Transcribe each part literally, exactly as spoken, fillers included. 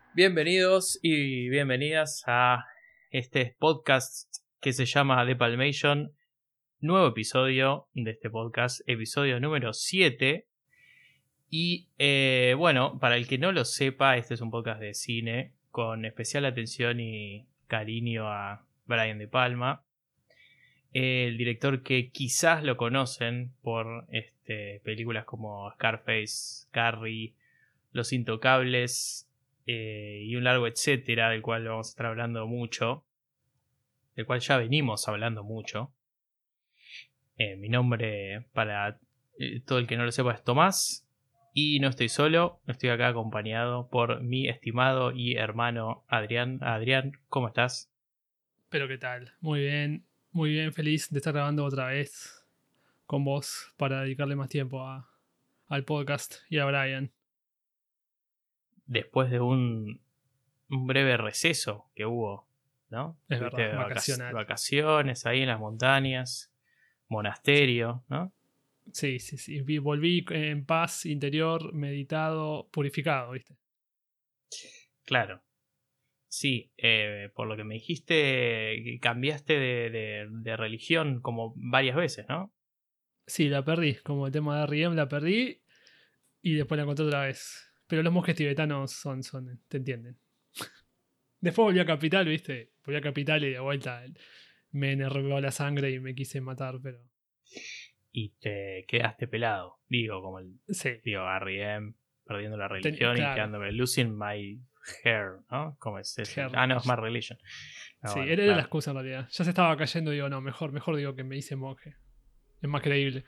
Bienvenidos y bienvenidas a este podcast que se llama The Palmation. Nuevo episodio de este podcast, episodio número siete. Y eh, bueno, para el que no lo sepa, este es un podcast de cine con especial atención y cariño a Brian De Palma, el director que quizás lo conocen por este, películas como Scarface, Carrie, Los Intocables eh, y un largo etcétera, del cual vamos a estar hablando mucho, del cual ya venimos hablando mucho. Eh, mi nombre, para eh, todo el que no lo sepa, es Tomás. Y no estoy solo, estoy acá acompañado por mi estimado y hermano Adrián. Adrián, ¿cómo estás? Pero ¿qué tal? Muy bien, muy bien, feliz de estar grabando otra vez con vos para dedicarle más tiempo a, al podcast y a Brian. Después de un, un breve receso que hubo, ¿no? Es Tuviste verdad, vac- vacacional. vacaciones ahí en las montañas, Sí, monasterio, ¿no? sí, sí, sí. Vi- Volví en paz interior, meditado, purificado, ¿viste? Claro. Sí, eh, por lo que me dijiste, cambiaste de, de- de religión como varias veces, ¿no? Sí, la perdí, como el tema de R E M la perdí y después la encontré otra vez. Pero los monjes tibetanos son, son, te entienden. Después volví a Capital, ¿viste? Volví a Capital y de vuelta me enervó la sangre y me quise matar, pero... Y te quedaste pelado. Digo, como el. Sí, Digo, R E M perdiendo la ten- religión y claro. quedándome losing my hair, ¿no? ¿Cómo es eso? Hair Ah, no, es más religion. religion. Ah, Sí, bueno, era, era la claro. excusa en realidad. Ya se estaba cayendo y digo, no, mejor, mejor digo que me hice monje. Es más creíble.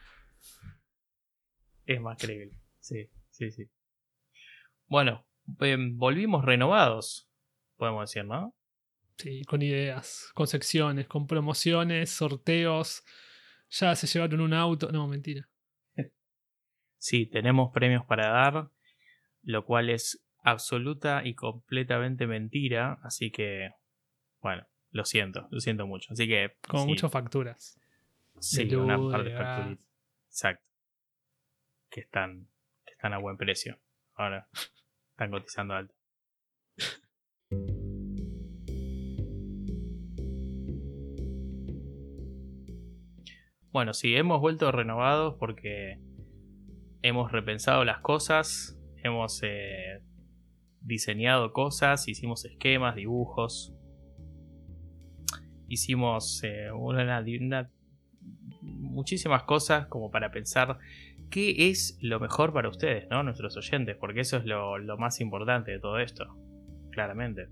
Es más creíble. Sí, sí, sí. Bueno, eh, volvimos renovados, podemos decir, ¿no? Sí, con ideas, con secciones, con promociones, sorteos. Ya se llevaron un auto. No, mentira. Sí, tenemos premios para dar, lo cual es absoluta y completamente mentira, así que, bueno, lo siento, lo siento mucho. Así que, Como sí, muchas facturas. De sí, una luz, par de de gas. facturitas. Exacto. Que están, que están a buen precio. Ahora están cotizando alto. Bueno, sí, hemos vuelto renovados porque hemos repensado las cosas, hemos eh, diseñado cosas, hicimos esquemas, dibujos, hicimos eh, una, una- muchísimas cosas como para pensar qué es lo mejor para ustedes, ¿no? Nuestros oyentes, porque eso es lo, lo más importante de todo esto, claramente.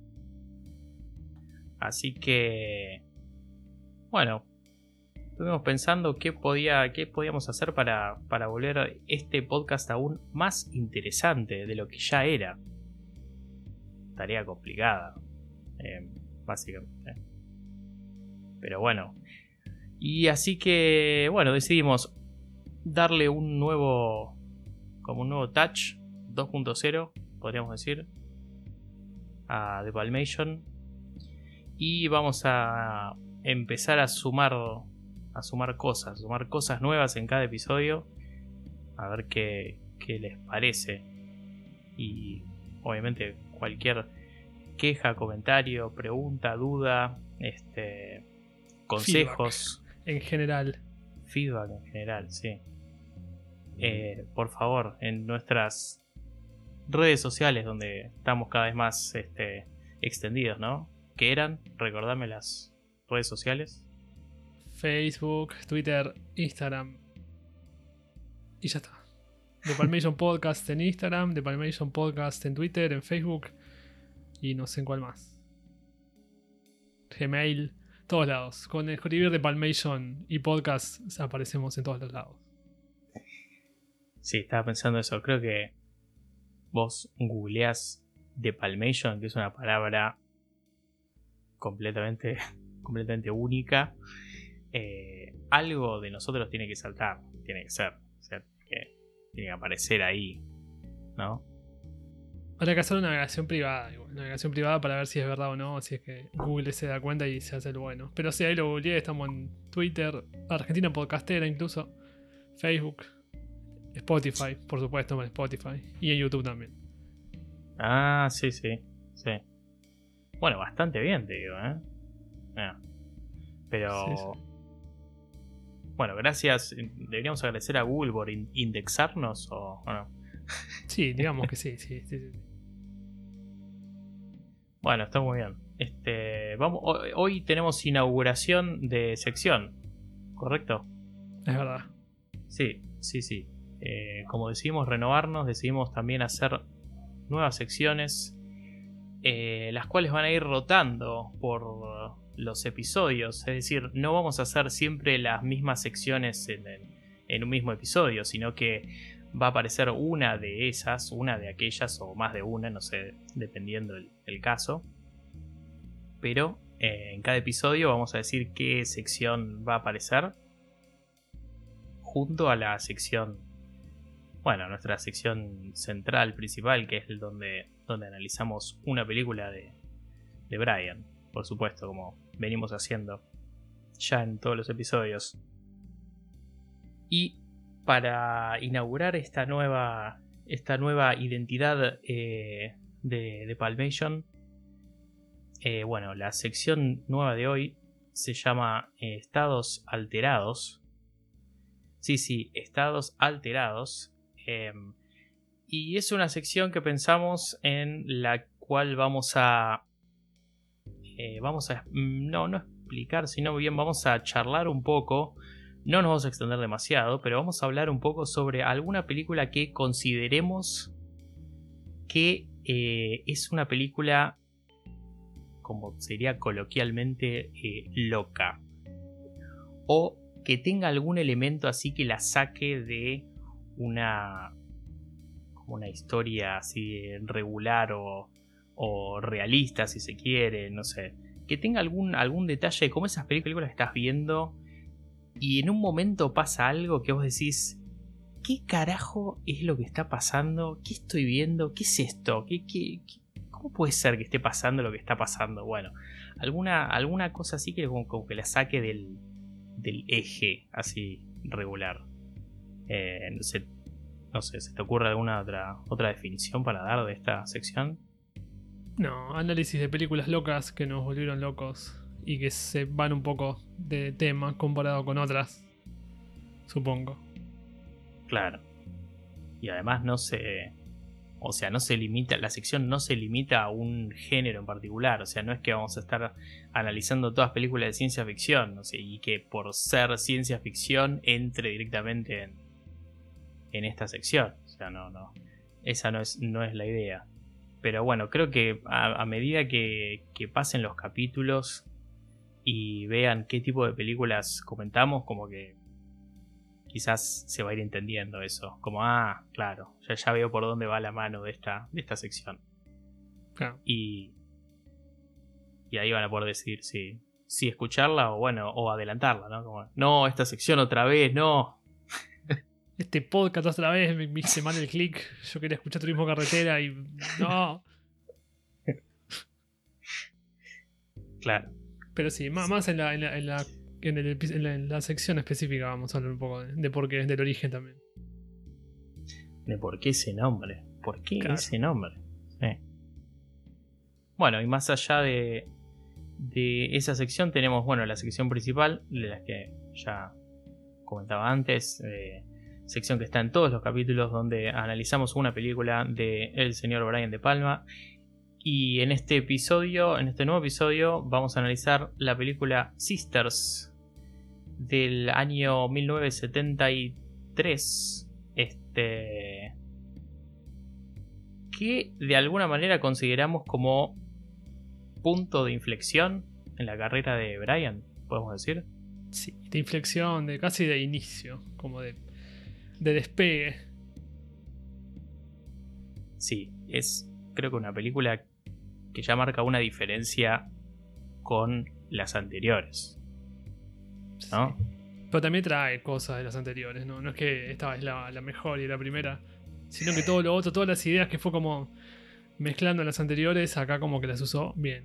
Así que, bueno, estuvimos pensando qué, podía, qué podíamos hacer para, para volver este podcast aún más interesante de lo que ya era. Tarea complicada, eh, básicamente. Pero bueno. Y así que, bueno, decidimos darle un nuevo, como un nuevo touch dos punto cero, podríamos decir, a The Palmation. Y vamos a empezar a sumar, a sumar cosas, sumar cosas nuevas en cada episodio. A ver qué, qué les parece. Y obviamente cualquier queja, comentario, pregunta, duda, este, Feedback. consejos, En general. feedback en general, sí. Eh, por favor, en nuestras redes sociales, donde estamos cada vez más este, extendidos, ¿no? ¿Qué eran? Recordame las redes sociales. Facebook, Twitter, Instagram. Y ya está. The Palmation Podcast en Instagram, The Palmation Podcast en Twitter, en Facebook. Y no sé en cuál más. Gmail, todos lados. Con escribir de Palmation y podcast aparecemos en todos los lados. Sí, estaba pensando eso. Creo que vos googleás The Palmation, que es una palabra completamente, completamente única. Eh, algo de nosotros tiene que saltar, tiene que ser. O sea, que tiene que aparecer ahí, ¿no? Habrá que hacer una navegación privada, igual, una navegación privada para ver si es verdad o no, o si es que Google se da cuenta y se hace el bueno. Pero sí, ahí lo googleé, estamos en Twitter, Argentina Podcastera incluso, Facebook, Spotify, por supuesto, en Spotify, y en YouTube también. Ah, sí, sí. Sí. Bueno, bastante bien, te digo, ¿eh? Ah. Pero... Sí, sí. Bueno, gracias. Deberíamos agradecer a Google por in- indexarnos o, o no. Sí, digamos que sí, sí, sí, sí. Bueno, está muy bien. Este, vamos, hoy, hoy tenemos inauguración de sección, ¿correcto? Es verdad. Sí, sí, sí. Eh, como decidimos renovarnos, decidimos también hacer nuevas secciones, eh, las cuales van a ir rotando por los episodios. Es decir, no vamos a hacer siempre las mismas secciones en, en- en un mismo episodio, sino que va a aparecer una de esas, una de aquellas o más de una, no sé, dependiendo el, el caso. Pero eh, en cada episodio vamos a decir qué sección va a aparecer junto a la sección, bueno, nuestra sección central principal, que es el donde, donde analizamos una película de, de Brian, por supuesto, como venimos haciendo ya en todos los episodios. Y para inaugurar esta nueva, esta nueva identidad eh, de, de Palmation, eh, bueno, la sección nueva de hoy se llama eh, Estados Alterados. Sí, sí, Estados Alterados. Eh, y es una sección que pensamos en la cual vamos a... Eh, vamos a... No, no explicar, sino bien vamos a charlar un poco. No nos vamos a extender demasiado, pero vamos a hablar un poco sobre alguna película que consideremos que eh, es una película, como sería coloquialmente, eh, loca. O que tenga algún elemento así que la saque de una, como una historia así regular o, o realista, si se quiere, no sé. Que tenga algún, algún detalle como esas películas que estás viendo y en un momento pasa algo que vos decís, ¿qué carajo es lo que está pasando? ¿Qué estoy viendo? ¿Qué es esto? ¿Qué, qué, qué, ¿Cómo puede ser que esté pasando lo que está pasando? Bueno, alguna, alguna cosa así que como, como que la saque del, del eje así regular. Eh, no sé, no sé, ¿se te ocurre alguna otra, otra definición para dar de esta sección? No, análisis de películas locas que nos volvieron locos y que se van un poco de tema comparado con otras, supongo. Claro. Y además no se... O sea, no se limita, la sección no se limita a un género en particular. O sea, no es que vamos a estar analizando todas películas de ciencia ficción, no sé, y que por ser ciencia ficción entre directamente en, en esta sección. O sea, no, no. Esa no es, no es la idea. Pero bueno, creo que a, a medida que, que pasen los capítulos y vean qué tipo de películas comentamos, como que quizás se va a ir entendiendo eso. Como, ah, claro, ya, ya veo por dónde va la mano de esta, de esta sección. Claro. Y, y ahí van a poder decidir si, si escucharla o bueno, o adelantarla, ¿no? Como, no, esta sección otra vez, no. Este podcast otra vez me, me hice mal el click. Yo quería escuchar Turismo Carretera y. No. Claro. Pero sí, más, más en, la, en, la, en, la, en, el epi- en la- en la sección específica vamos a hablar un poco de, de por qué, del origen también. De por qué ese nombre. ¿Por qué Claro. ese nombre? Sí. Bueno, y más allá de, de esa sección tenemos, bueno, la sección principal, de las que ya comentaba antes, eh, sección que está en todos los capítulos donde analizamos una película de el señor Brian De Palma. Y en este episodio, en este nuevo episodio, vamos a analizar la película Sisters del año mil novecientos setenta y tres. Este. Que de alguna manera consideramos como punto de inflexión en la carrera de Brian, podemos decir. Sí, de inflexión, de casi de inicio, como de, de despegue. Sí, es creo que una película que ya marca una diferencia con las anteriores, ¿no? Sí. Pero también trae cosas de las anteriores, ¿no? No es que esta es la, la mejor y la primera, sino que todo lo otro, todas las ideas que fue como mezclando las anteriores, acá como que las usó bien.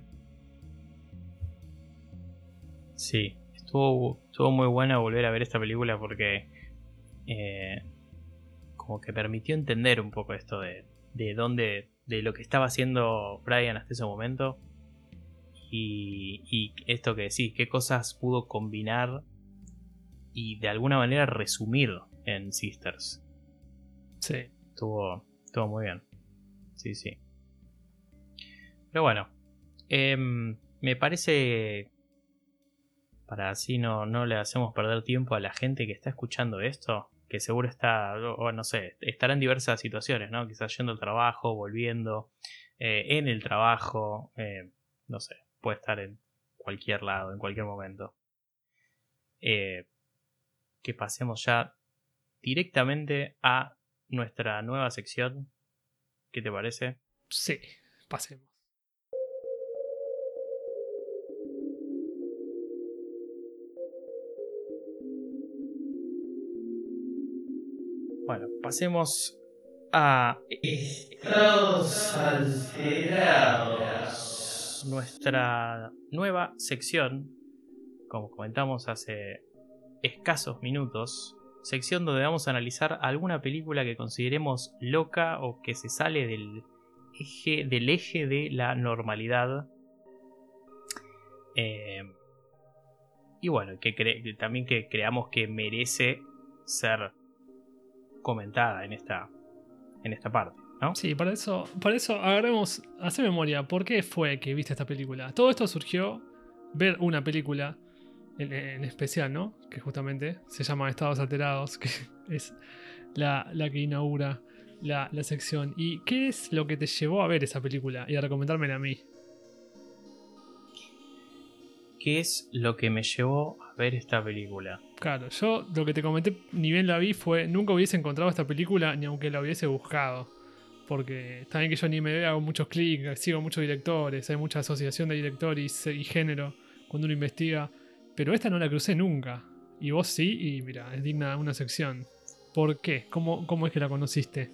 Sí, estuvo, estuvo muy buena volver a ver esta película porque eh, como que permitió entender un poco esto de, de dónde de lo que estaba haciendo Brian hasta ese momento. Y, y esto que decís, qué cosas pudo combinar y de alguna manera resumir en Sisters. Sí. Estuvo, estuvo muy bien. Sí, sí. Pero bueno, eh, me parece, para así no, no le hacemos perder tiempo a la gente que está escuchando esto, que seguro está, o no sé, estará en diversas situaciones, ¿no? Quizás yendo al trabajo, volviendo, eh, en el trabajo, eh, no sé, puede estar en cualquier lado, en cualquier momento. Eh, que pasemos ya directamente a nuestra nueva sección. ¿Qué te parece? Sí, pasemos. Bueno, pasemos a Estados Alterados. Nuestra nueva sección, como comentamos hace escasos minutos, sección donde vamos a analizar alguna película que consideremos loca o que se sale del eje, del eje de la normalidad. Eh, y bueno, que, cre- que también que creamos que merece ser comentada en esta, en esta parte, ¿no? Sí, para eso, para eso agarremos, hacer memoria, ¿por qué fue que viste esta película? Todo esto surgió ver una película en, en especial, ¿no? Que justamente se llama Estados Alterados, que es la, la que inaugura la, la sección. ¿Y qué es lo que te llevó a ver esa película y a recomendármela a mí? ¿Qué es lo que me llevó a ver esta película? Claro, yo lo que te comenté, ni bien la vi, fue nunca hubiese encontrado esta película ni aunque la hubiese buscado. Porque está bien que yo ni me hago muchos clics, sigo muchos directores, hay mucha asociación de directores y género cuando uno investiga. Pero esta no la crucé nunca. Y vos sí, y mira, es digna de una sección. ¿Por qué? ¿Cómo, cómo es que la conociste?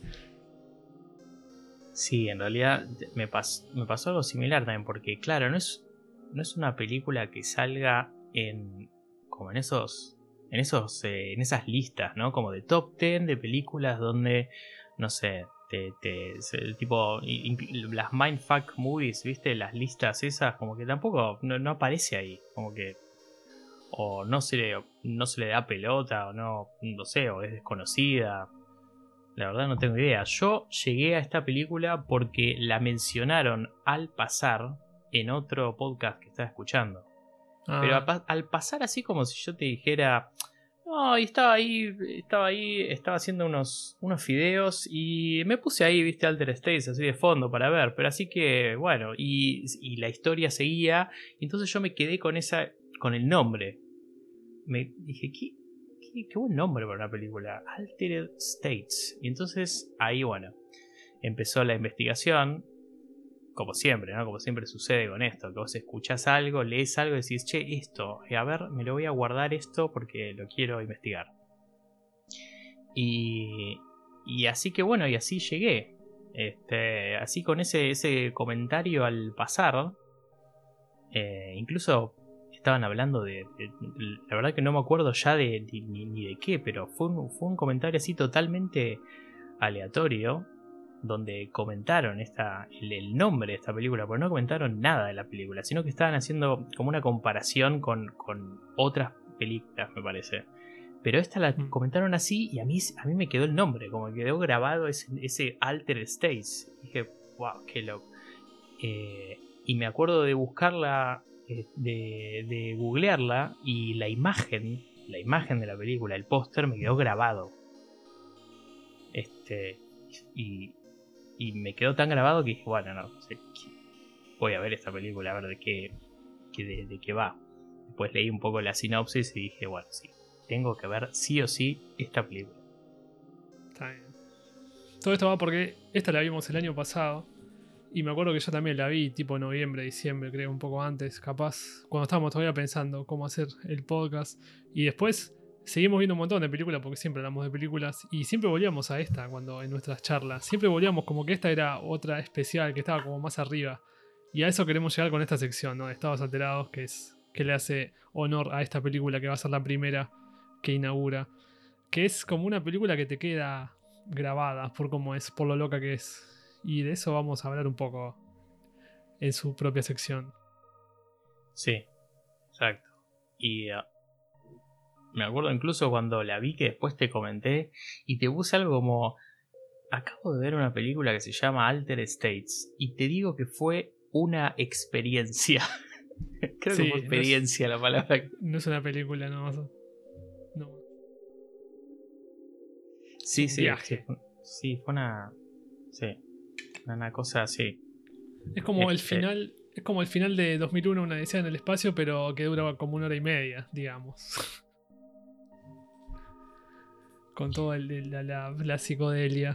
Sí, en realidad me, pas- me pasó algo similar también, porque claro, no es, no es una película que salga en como en esos, en esos, eh, en esas listas, ¿no? Como de top diez de películas donde, no sé, te, te- se- tipo in- in- las mindfuck movies, ¿viste? Las listas esas, como que tampoco no, no aparece ahí, como que o no se le, no se le da pelota o no, no sé, o es desconocida. La verdad no tengo idea. Yo llegué a esta película porque la mencionaron al pasar en otro podcast que estaba escuchando. Pero Ah, pa- al pasar así como si yo te dijera, no, y estaba ahí, estaba ahí, estaba haciendo unos, unos fideos y me puse ahí, viste, Alter States así de fondo para ver. Pero así que, bueno, y, y la historia seguía. Y entonces yo me quedé con esa, con el nombre. Me dije, ¿qué, qué, qué buen nombre para una película, Altered States. Y entonces ahí, bueno, empezó la investigación, como siempre, ¿no? Como siempre sucede con esto, que vos escuchás algo, lees algo y decís, che, esto, eh, a ver, me lo voy a guardar esto porque lo quiero investigar. Y, y así que bueno, y así llegué. Este, así con ese, ese comentario al pasar, eh, incluso estaban hablando de, de- de- la verdad que no me acuerdo ya de, de- ni, ni de qué, pero fue un, fue un comentario así totalmente aleatorio donde comentaron esta, el, el nombre de esta película, pero no comentaron nada de la película, sino que estaban haciendo como una comparación con, con otras películas, me parece. Pero esta la mm, comentaron así y a mí, a mí me quedó el nombre, como que quedó grabado ese, ese Alter States. Y dije, wow, qué loco. Eh, y me acuerdo de buscarla, eh, de, de googlearla y la imagen, la imagen de la película, el póster me quedó grabado. Este, y, y me quedó tan grabado que dije, bueno, no, sé, voy a ver esta película, a ver de qué, qué- de, de qué va. Después leí un poco la sinopsis y dije, bueno, sí, tengo que ver sí o sí esta película. está bien. Todo esto va porque esta la vimos el año pasado. Y me acuerdo que yo también la vi tipo noviembre, diciembre, creo, un poco antes, capaz, cuando estábamos todavía pensando cómo hacer el podcast. Y después seguimos viendo un montón de películas, porque siempre hablamos de películas, y siempre volvíamos a esta cuando en nuestras charlas. Siempre volvíamos como que esta era otra especial, que estaba como más arriba. Y a eso queremos llegar con esta sección, ¿no? De Estados Alterados, que es que le hace honor a esta película que va a ser la primera que inaugura. Que es como una película que te queda grabada por cómo es, por lo loca que es. y de eso vamos a hablar un poco en su propia sección. Sí, exacto. Y uh, me acuerdo incluso cuando la vi que después te comenté y te puse algo como... Acabo de ver una película que se llama Altered States y te digo que fue una experiencia. Creo que Sí, fue no es, experiencia la palabra. no es una película, no. No, es Sí, un sí, sí, viaje. fue, sí, fue una... Sí, una cosa así. Es como el Este, final. Es como el final de dos mil uno, una odisea en el espacio, pero que dura como una hora y media, digamos. Con toda la, la, la psicodelia.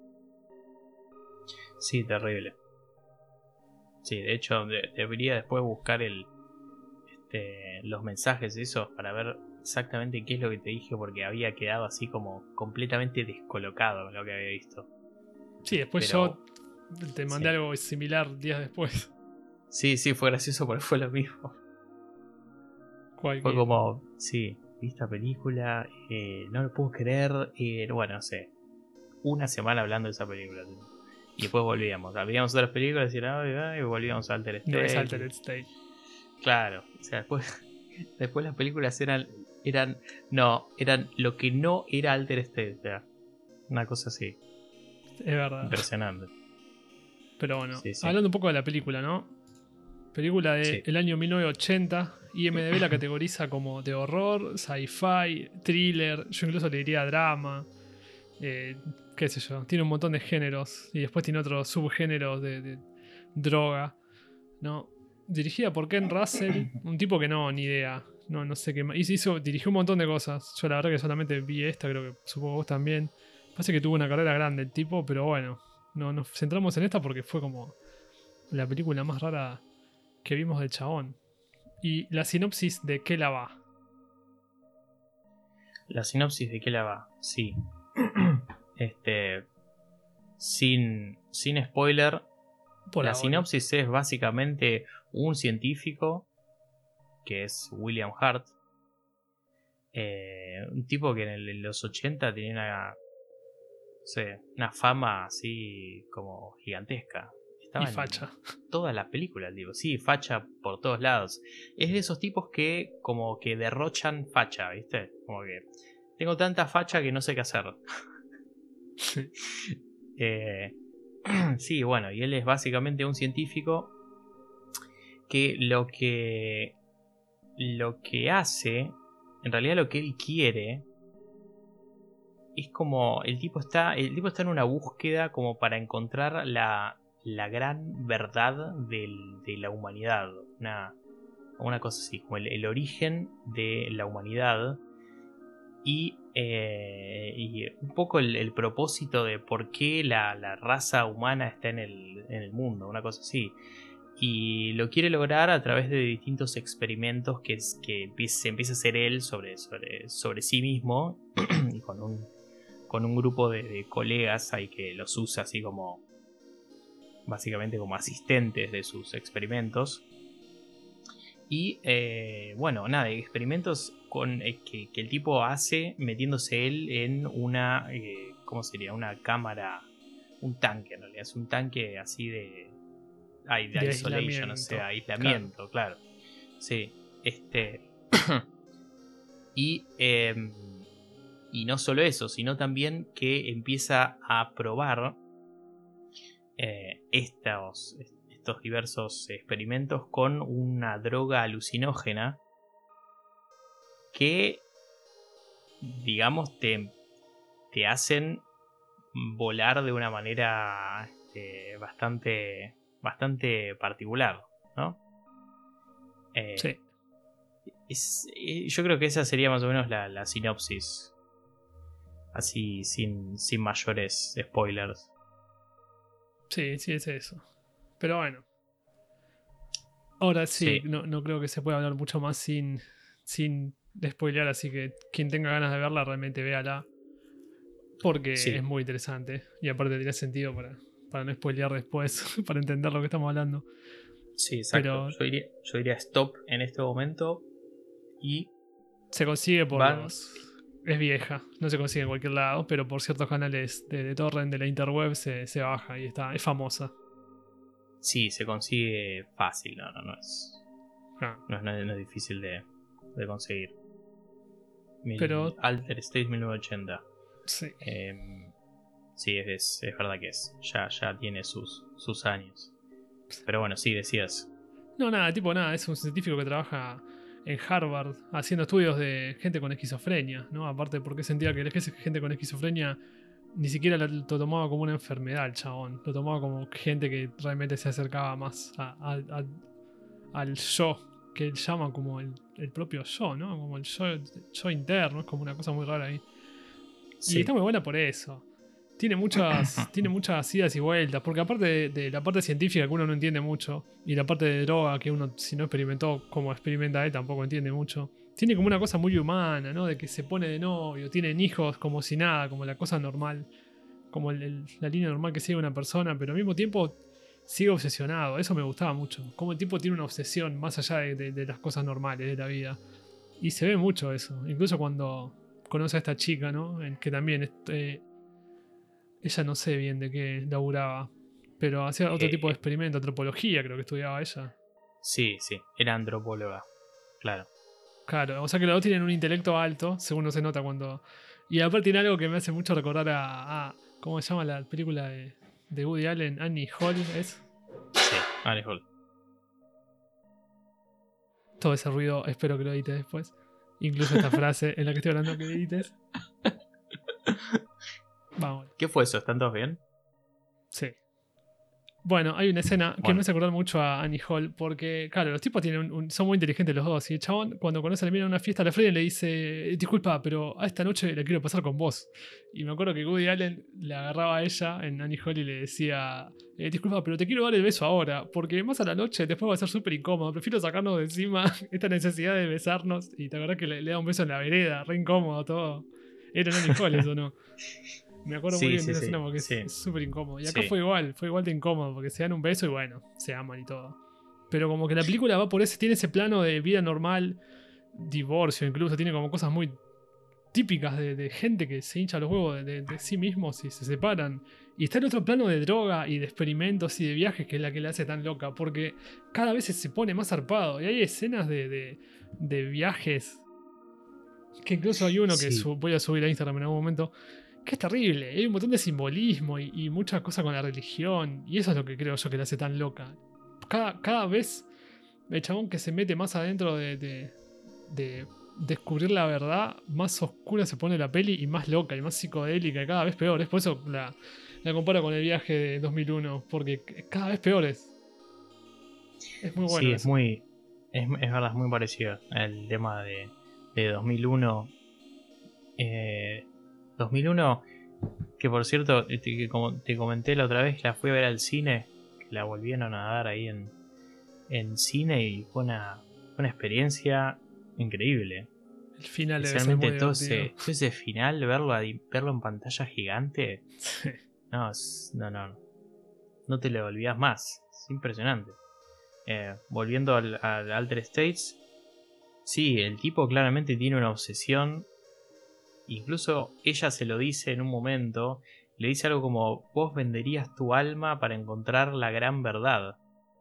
sí, terrible. Sí, de hecho de- debería después buscar el, este, los mensajes esos para ver exactamente qué es lo que te dije porque había quedado así como completamente descolocado con lo que había visto. Sí, después Pero yo te mandé sí, algo similar días después. sí, sí, fue gracioso porque fue lo mismo. Fue Cualquiera. como, sí, vi esta película, eh, no lo puedo creer, eh, bueno, no sé, una semana hablando de esa película. Y después volvíamos, veíamos otras películas y, era, "Ay, ay", y volvíamos a Alter No es State. Altered State. Claro, o sea, después, después las películas eran, eran, no, eran lo que no era Alter State, o sea, una cosa así, Es verdad. impresionante. Pero bueno, Sí, sí, hablando un poco de la película, ¿no? Película del sí. año mil novecientos ochenta. I M D B la categoriza como de horror, sci-fi, thriller. Yo incluso le diría drama. Eh, qué sé yo. Tiene un montón de géneros. Y después tiene otros subgéneros de, de droga. ¿No? Dirigida por Ken Russell. Un tipo que no, ni idea. No, no sé qué más. Hizo, hizo- dirigió un montón de cosas. Yo la verdad que solamente vi esta, creo que supongo vos también. Parece que tuvo una carrera grande el tipo, pero bueno. No, nos centramos en esta porque fue como la película más rara que vimos del chabón. Y la sinopsis de qué la va. La sinopsis de qué la va, sí. Este, sin, sin spoiler, Por la ahora. sinopsis es básicamente un científico que es William Hart, eh, un tipo que en, el- en los ochenta tenía una, no sé, una fama así como gigantesca. Y Estaba en facha. todas las películas, digo, sí, facha por todos lados. Es de esos tipos que como que derrochan facha, ¿viste? Como que tengo tanta facha que no sé qué hacer. Eh, sí, bueno, y él es básicamente un científico que lo que lo que hace, en realidad lo que él quiere es como el tipo está el tipo está en una búsqueda como para encontrar la, la gran verdad del- de la humanidad, una, una cosa así, como el, el origen de la humanidad y, eh, y un poco el, el propósito de por qué la, la raza humana está en el, en el mundo, una cosa así. Y lo quiere lograr a través de distintos experimentos que, es, que se empieza a hacer él sobre, sobre, sobre sí mismo y con un, con un grupo de, de colegas ahí que los usa así como básicamente como asistentes de sus experimentos. Y eh, bueno, nada, experimentos con, eh, que, que el tipo hace metiéndose él en una, eh, ¿cómo sería? Una cámara, un tanque en realidad, es un tanque así de, ay, de De isolation, o aislamiento. sea, Claro. aislamiento, claro. Sí, este. y, eh, y no solo eso, sino también que empieza a probar eh, estos, estos diversos experimentos con una droga alucinógena que, digamos, te, te hacen volar de una manera este, bastante, bastante particular, ¿no? Eh, Sí. es, eh, yo creo que esa sería más o menos la, la sinopsis, así sin, sin mayores spoilers. Sí, sí, es eso. Pero bueno. Ahora sí, Sí, no, no creo que se pueda hablar mucho más sin, sin spoilear, así que quien tenga ganas de verla realmente véala. Porque es sí, muy interesante. Y aparte tiene sentido para, para no spoilear después, para entender lo que estamos hablando. sí, exacto. Pero Yo diría, yo diría stop en este momento y se consigue por van, los es vieja, no se consigue en cualquier lado, pero por ciertos canales de, de torrent de la interweb se, se baja y está, es famosa. Sí, se consigue fácil, no, no, no es. Ah. No, no, es, no es difícil de, de conseguir. Mil, Pero. Alter State mil novecientos ochenta. Sí. Eh, sí, es, es verdad que es. Ya, ya tiene sus, sus años. Pero bueno, sí, decías. No, nada, tipo nada, es un científico que trabaja en Harvard haciendo estudios de gente con esquizofrenia, ¿no? Aparte porque sentía que la gente con esquizofrenia ni siquiera lo, lo tomaba como una enfermedad el chabón, lo tomaba como gente que realmente se acercaba más a, a, a, al yo, que él llama como el, el propio yo, ¿no? Como el yo, yo interno, es como una cosa muy rara ahí. Sí. Y está muy buena por eso. Tiene muchas, tiene muchas idas y vueltas, porque aparte de, de la parte científica que uno no entiende mucho, y la parte de droga que uno, si no experimentó como experimenta él, tampoco entiende mucho, tiene como una cosa muy humana, ¿no? De que se pone de novio, tienen hijos como si nada, como la cosa normal, como el, el, la línea normal que sigue una persona, pero al mismo tiempo sigue obsesionado. Eso me gustaba mucho. Como el tipo tiene una obsesión más allá de, de, de las cosas normales de la vida. Y se ve mucho eso, incluso cuando conoce a esta chica, ¿no? Que también... Eh, ella no sé bien de qué laburaba, pero hacía otro Eh, tipo de experimento, antropología creo que estudiaba ella. sí, sí, era antropóloga, claro. Claro, o sea que los dos tienen un intelecto alto, según no se nota cuando... Y aparte tiene algo que me hace mucho recordar a... a ¿cómo se llama la película de, de Woody Allen? Annie Hall, ¿es? Sí, Annie Hall. Todo ese ruido espero que lo edites después. Incluso esta frase en la que estoy hablando que edites. Vamos. ¿Qué fue eso? ¿Están todos bien? Sí. Bueno, hay una escena que Bueno. me hace acordar mucho a Annie Hall, porque, claro, los tipos tienen un, un, son muy inteligentes los dos. Y el chabón, cuando conoce a la mina en una fiesta, a la Freddy le dice: disculpa, pero a esta noche la quiero pasar con vos. Y me acuerdo que Woody Allen le agarraba a ella en Annie Hall y le decía: eh, disculpa, pero te quiero dar el beso ahora, porque más a la noche después va a ser súper incómodo. Prefiero sacarnos de encima esta necesidad de besarnos. Y te acordás que le, le da un beso en la vereda, re incómodo todo. Era en Annie Hall eso, ¿no? Me acuerdo muy Sí, bien de sí, esa sí, escena porque sí, es súper incómodo. Y acá sí. fue igual, fue igual de incómodo porque se dan un beso y bueno, se aman y todo. Pero como que la película va por ese, tiene ese plano de vida normal, divorcio incluso, tiene como cosas muy típicas de, de gente que se hincha los huevos de, de, de sí mismos y se separan. Y está el otro plano de droga y de experimentos y de viajes que es la que la hace tan loca, porque cada vez se pone más zarpado. Y hay escenas de, de, de viajes, que incluso hay uno que Sí. su, voy a subir a Instagram en algún momento, que es terrible. Hay un montón de simbolismo y, y muchas cosas con la religión. Y eso es lo que creo yo que la hace tan loca. Cada, cada vez el chabón que se mete más adentro de, de, de descubrir la verdad, más oscura se pone la peli y más loca y más psicodélica y cada vez peor. Es por eso la, la comparo con el viaje de dos mil uno, porque cada vez peor es. Es muy bueno Sí, es eso. muy. Es, es verdad, es muy parecido. El tema de, de dos mil uno. Eh, dos mil uno, que por cierto, te, que como te comenté la otra vez, la fui a ver al cine. Que la volvieron a dar ahí en, en cine y fue una, una experiencia increíble. El final debe ser muy Especialmente todo divertido. ese, todo ese final, verlo, ahí- verlo en pantalla gigante. Sí. No, es- no, no. No te lo olvidas más. Es impresionante. Eh, volviendo al, al Alter States. Sí, el tipo claramente tiene una obsesión. Incluso ella se lo dice en un momento. Le dice algo como: vos venderías tu alma para encontrar la gran verdad.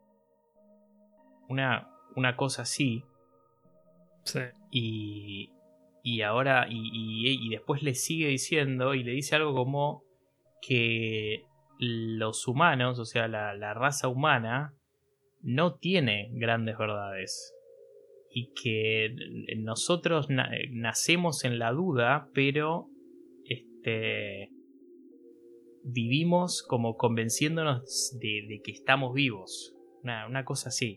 Una, una cosa así. Sí. Y, y ahora, y, y, y después le sigue diciendo, y le dice algo como que los humanos, o sea, la, la raza humana, no tiene grandes verdades. Y que nosotros na- nacemos en la duda, pero este, vivimos como convenciéndonos de, de que estamos vivos. Una, una cosa así.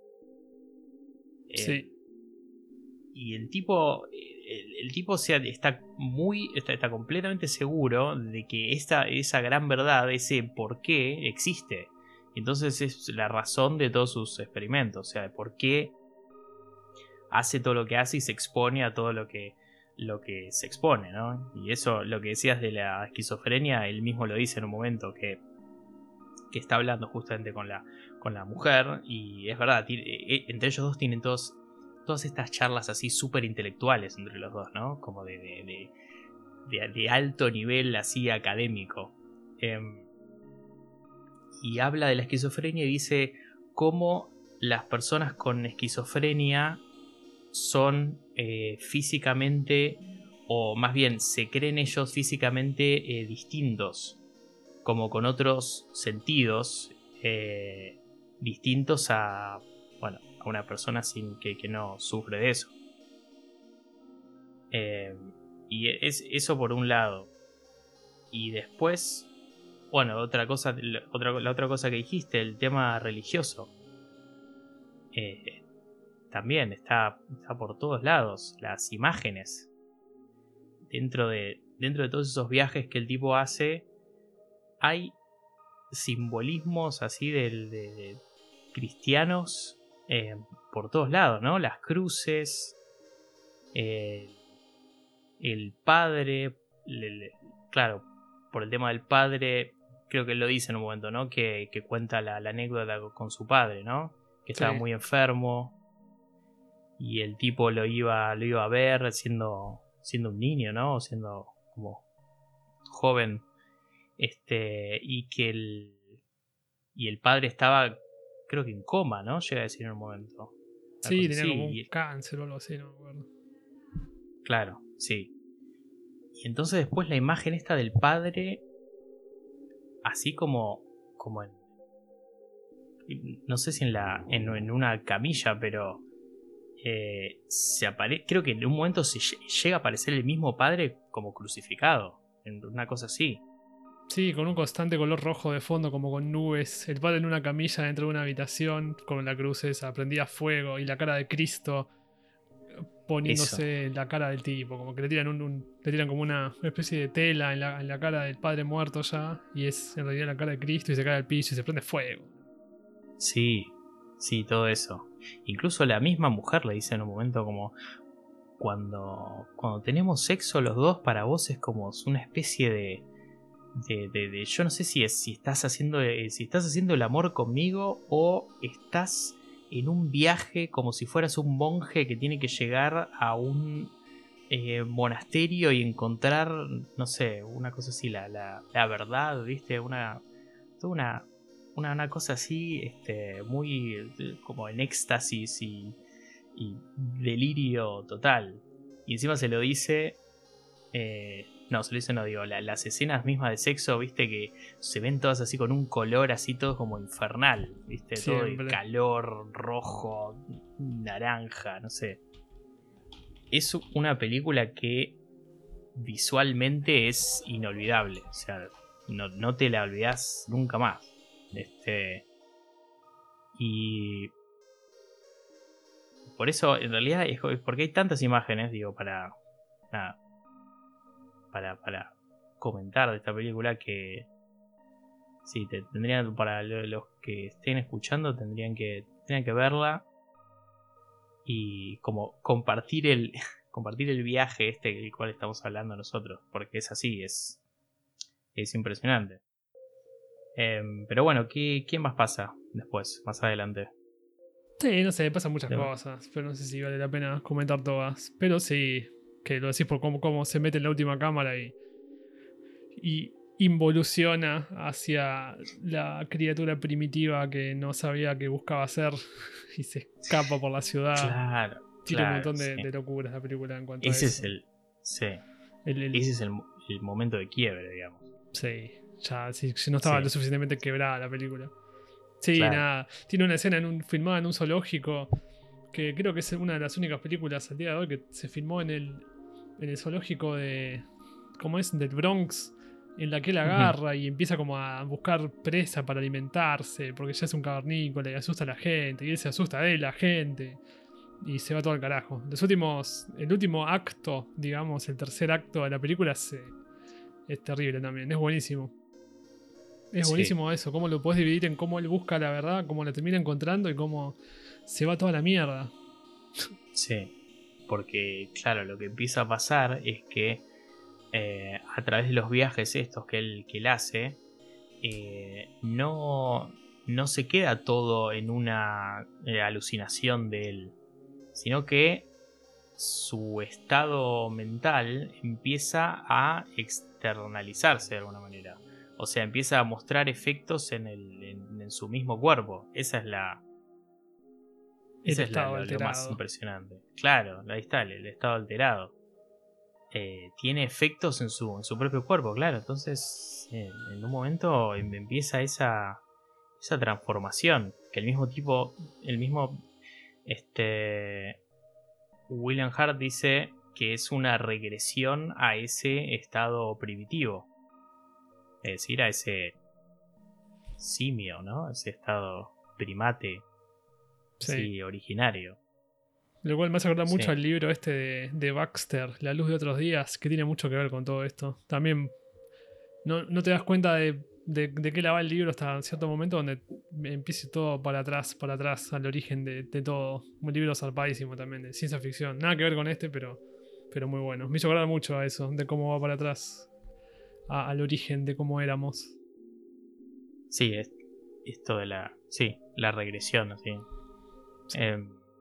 Eh, Sí. y el tipo el, el tipo o sea, está muy está, está completamente seguro de que esta, esa gran verdad, ese por qué existe. Entonces es la razón de todos sus experimentos, o sea, de por qué hace todo lo que hace y se expone a todo lo que lo que se expone, ¿no? Y eso, lo que decías de la esquizofrenia, él mismo lo dice en un momento que que está hablando justamente con la con la mujer, y es verdad, tiene, entre ellos dos tienen todos todas estas charlas así súper intelectuales entre los dos, ¿no? Como de, de, de, de, de alto nivel así académico. Eh, y habla de la esquizofrenia y dice cómo las personas con esquizofrenia son eh, físicamente, o más bien se creen ellos físicamente eh, distintos, como con otros sentidos eh, distintos a, bueno, a una persona sin que, que no sufre de eso. Eh, y es eso por un lado. Y después, bueno, otra cosa, otra, la otra cosa que dijiste, el tema religioso. Eh, también está, está por todos lados. Las imágenes. Dentro de, dentro de todos esos viajes que el tipo hace, hay simbolismos así de, de, de cristianos eh, por todos lados, ¿no? Las cruces, eh, el padre, le, le, claro, por el tema del padre, creo que él lo dice en un momento, ¿no? Que, que cuenta la, la anécdota con su padre, ¿no? Que estaba Sí. muy enfermo y el tipo lo iba, lo iba a ver siendo, siendo un niño, ¿no? Siendo como joven, este, y que el y el padre estaba, creo que en coma, ¿no? Llega a decir en un momento. Una Sí, cosa tenía como así. un Y, cáncer o algo así, no me acuerdo. claro, sí. Y entonces después la imagen esta del padre, así como, como en, no sé si en la, en, en una camilla, pero eh, se apare, creo que en un momento se llega a aparecer el mismo padre como crucificado, en una cosa así. Sí, con un constante color rojo de fondo, como con nubes. El padre en una camilla dentro de una habitación con la cruz esa prendida a fuego y la cara de Cristo Eso, poniéndose en la cara del tipo. Como que le tiran, un, un- le tiran como una especie de tela en la, en la cara del padre muerto ya. Y es en realidad la cara de Cristo y se cae al piso y se prende fuego. sí, sí, todo eso. Incluso la misma mujer le dice en un momento como, cuando, cuando tenemos sexo los dos, para vos es como una especie de, de, de, de yo no sé si es si estás haciendo eh, si estás haciendo el amor conmigo o estás en un viaje como si fueras un monje que tiene que llegar a un eh, monasterio y encontrar, no sé, una cosa así, la, la, la verdad, viste, una toda una, una una cosa así, este, muy eh, como en éxtasis y y delirio total. Y encima se lo dice. Eh, no, se lo dice, no digo. La, las escenas mismas de sexo, viste, que se ven todas así con un color así todo como infernal, viste, todo de Siempre. calor, rojo, naranja, no sé. Es una película que visualmente es inolvidable. O sea, no, no te la olvidás nunca más. Este. Y por eso, en realidad, es porque hay tantas imágenes, digo, para. Nada, para, para comentar de esta película que. Sí, te, tendrían. Para los que estén escuchando, tendrían que, tendrían que verla. Y como compartir el. Compartir el viaje este del cual estamos hablando nosotros. Porque es así, es. Es impresionante. Eh, pero bueno, ¿qué, ¿qué más pasa después, más adelante? Sí, no sé, pasan muchas De- cosas, pero no sé si vale la pena comentar todas. Pero sí, que lo decís por cómo, cómo se mete en la última cámara y, y involuciona hacia la criatura primitiva que no sabía que buscaba ser y se escapa por la ciudad. Claro, Tiene un claro, montón de, sí. de locuras la película en cuanto a Ese es eso. el. Sí. El, el- Ese es el, el momento de quiebre, digamos. sí, ya si, si no estaba lo Sí, suficientemente quebrada la película. Sí, claro. nada. Tiene una escena en un, filmada en un zoológico que creo que es una de las únicas películas al día de hoy que se filmó en el, en el zoológico de. ¿Cómo es? Del Bronx. En la que él Ujú. agarra y empieza como a buscar presa para alimentarse, porque ya es un cavernícola y asusta a la gente, y él se asusta de la gente, y se va todo al carajo. Los últimos, el último acto, digamos, el tercer acto de la película es, eh, es terrible también, es buenísimo. Es Sí, buenísimo eso, cómo lo puedes dividir en cómo él busca la verdad, cómo la termina encontrando y cómo se va toda la mierda. sí. Porque, claro, lo que empieza a pasar es que eh, a través de los viajes estos que él, que él hace, eh, no, no se queda todo en una eh, alucinación de él, sino que su estado mental empieza a externalizarse de alguna manera. O sea, empieza a mostrar efectos en, el, en, en su mismo cuerpo. Esa es la... Esa El es la, estado lo, lo más alterado. impresionante. Claro, ahí está, el, el estado alterado. Eh, tiene efectos en su, en su propio cuerpo, claro. Entonces, eh, en un momento em- empieza esa, esa transformación. Que el mismo tipo, el mismo este, William Hart dice que es una regresión a ese estado primitivo. Es decir, a ese simio, ¿no? Ese estado primate, Sí. así, originario. Lo cual me hace acordar mucho Sí. al libro este de, de Baxter, La luz de otros días, que tiene mucho que ver con todo esto. También no, no te das cuenta de, de, de qué la va el libro hasta cierto momento donde empiece todo para atrás, para atrás, al origen de, de todo. Un libro zarpadísimo también, de ciencia ficción. Nada que ver con este, pero, pero muy bueno. Me hizo acordar mucho a eso, de cómo va para atrás, a- al origen de cómo éramos. Sí, es, esto de la. Sí, la regresión, así. Sí. Eh,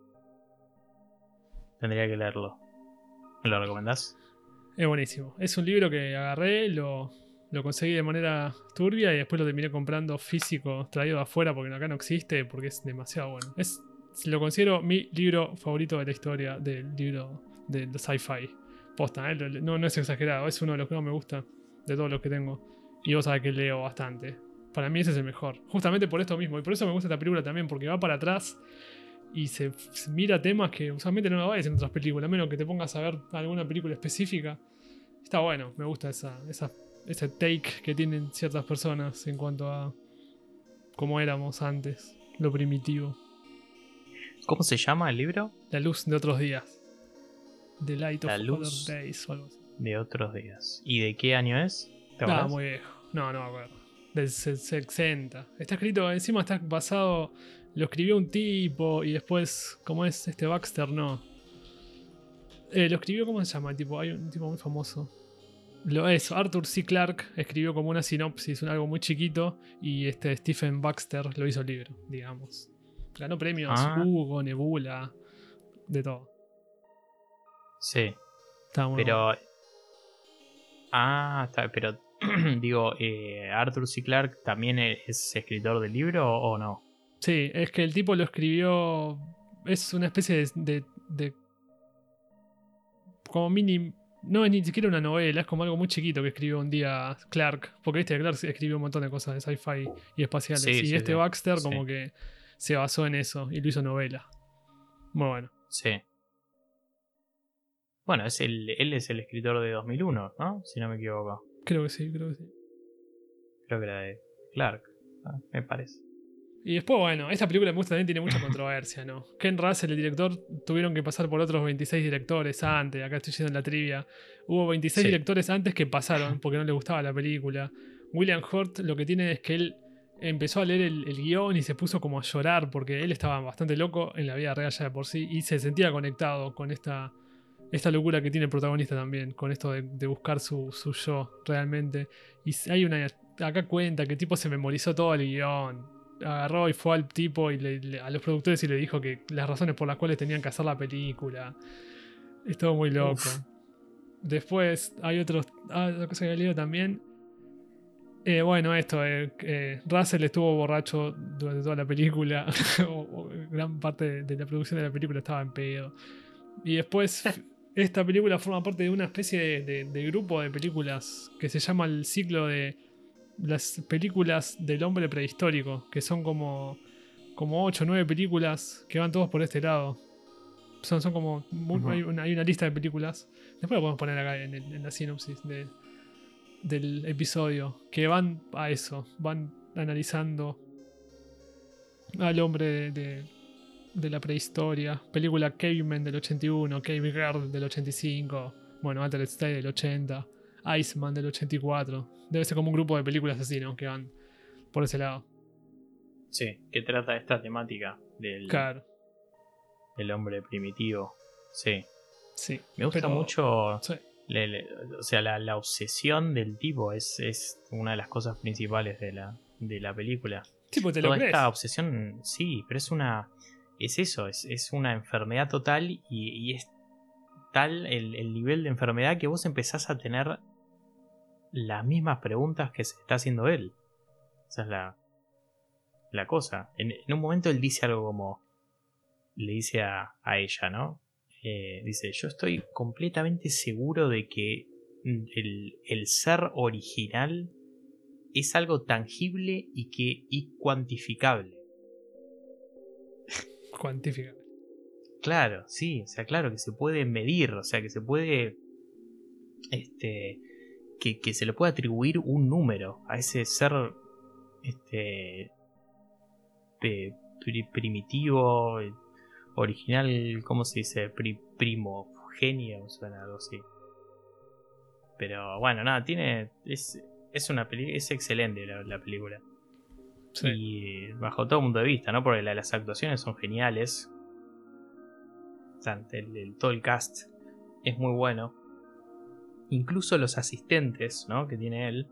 tendría que leerlo. ¿Me lo recomendás? Es buenísimo. Es un libro que agarré, lo, lo conseguí de manera turbia y después lo terminé comprando físico, traído de afuera porque acá no existe, porque es demasiado bueno. Es, lo considero mi libro favorito de la historia del libro de, de sci-fi. Posta, ¿eh? no, no es exagerado, es uno de los que más me gusta de todos los que tengo. Y vos sabés que leo bastante. Para mí ese es el mejor. Justamente por esto mismo. Y por eso me gusta esta película también, porque va para atrás y se, se mira temas que usualmente no lo vais en otras películas, a menos que te pongas a ver alguna película específica. Está bueno, me gusta esa, esa, ese take que tienen ciertas personas en cuanto a cómo éramos antes, lo primitivo. ¿Cómo se llama el libro? La luz de otros días. The Light La of Other luz Days o algo así. de otros días. ¿Y de qué año es? ¿Te Nada, acordás? muy viejo. No, no me acuerdo. Del se- sesenta. Está escrito, encima está basado. Lo escribió un tipo y después, como es este Baxter, no. Eh, lo escribió, ¿cómo se llama? El tipo, hay un tipo muy famoso. Lo es, Arthur C. Clarke escribió como una sinopsis, un algo muy chiquito, y este Stephen Baxter lo hizo el libro, digamos. Ganó premios Ah, Hugo, Nebula, de todo. sí. Está muy bueno. Pero. Ah, está, pero. Digo, eh, Arthur C. Clarke también es escritor del libro o, o no? Sí, es que el tipo lo escribió. Es una especie de. de, de- como mini. No es ni siquiera una novela, es como algo muy chiquito que escribió un día Clarke. Porque este Clarke escribió un montón de cosas de sci-fi y espaciales. Sí, Y sí, este sí. Baxter, Sí, como que se basó en eso y lo hizo novela. Muy bueno. sí. Bueno, es el, él es el escritor de dos mil uno, ¿no? Si no me equivoco. Creo que sí, creo que sí. Creo que era de Clarke, ah, me parece. Y después, bueno, esta película me gusta también, tiene mucha controversia, ¿no? Ken Russell, el director, tuvieron que pasar por otros veintiséis directores antes. Acá estoy yendo en la trivia. Hubo veintiséis Sí. directores antes que pasaron porque no les gustaba la película. William Hurt lo que tiene es que él empezó a leer el, el guión y se puso como a llorar porque él estaba bastante loco en la vida real ya de por sí y se sentía conectado con esta, esta locura que tiene el protagonista también, con esto de, de buscar su, su yo realmente. Y hay una. Acá cuenta que el tipo se memorizó todo el guión, agarró y fue al tipo y le- le- a los productores y le dijo que las razones por las cuales tenían que hacer la película. Estuvo muy loco. Uf. Después hay otros. Ah, otra cosa que he leído también. Eh, bueno, esto, eh, eh, Russell estuvo borracho durante toda la película. o, o gran parte de, de la producción de la película estaba en pedo. Y después, f- esta película forma parte de una especie de, de- de grupo de películas que se llama el ciclo de las películas del hombre prehistórico, que son como, como ocho o nueve películas que van todos por este lado. Son, son como. mu- Ujú. hay, una, hay una lista de películas. Después lo podemos poner acá en, el- en la sinopsis de- del episodio. Que van a eso. Van analizando al hombre de, de- de la prehistoria. Película Caveman del ochenta y uno, Cave Girl del ochenta y cinco, bueno, Altered State del ochenta, Iceman del ochenta y cuatro. Debe ser como un grupo de películas así, ¿no? Que van por ese lado. Sí, que trata esta temática del, Claro, del hombre primitivo. Sí. sí. Me gusta Pero. mucho. Sí. le- le- o sea, la, la obsesión del tipo es, es una de las cosas principales de la, de la película. Tipo, te lo Toda esta crees. obsesión, sí, pero es una. es eso, es, es una enfermedad total y, y es tal el, el nivel de enfermedad que vos empezás a tener las mismas preguntas que se está haciendo él. Esa es la, la cosa. En, en un momento él dice algo como, le dice a, a ella, ¿no? Eh, dice, yo estoy completamente seguro de que el, el ser original es algo tangible y que y cuantificable. Cuantificable. Claro, sí, o sea, claro que se puede medir, o sea, que se puede, este, que, que se le puede atribuir un número a ese ser, este, pe, pri, primitivo, original, ¿cómo se dice? Pri, primogenio, suena algo así. Pero bueno, nada, tiene, es, es una peli, es excelente la, la película. Sí. Y bajo todo punto de vista, ¿no? Porque la, las actuaciones son geniales. O sea, el, el, todo el cast es muy bueno. Incluso los asistentes, ¿no? Que tiene él,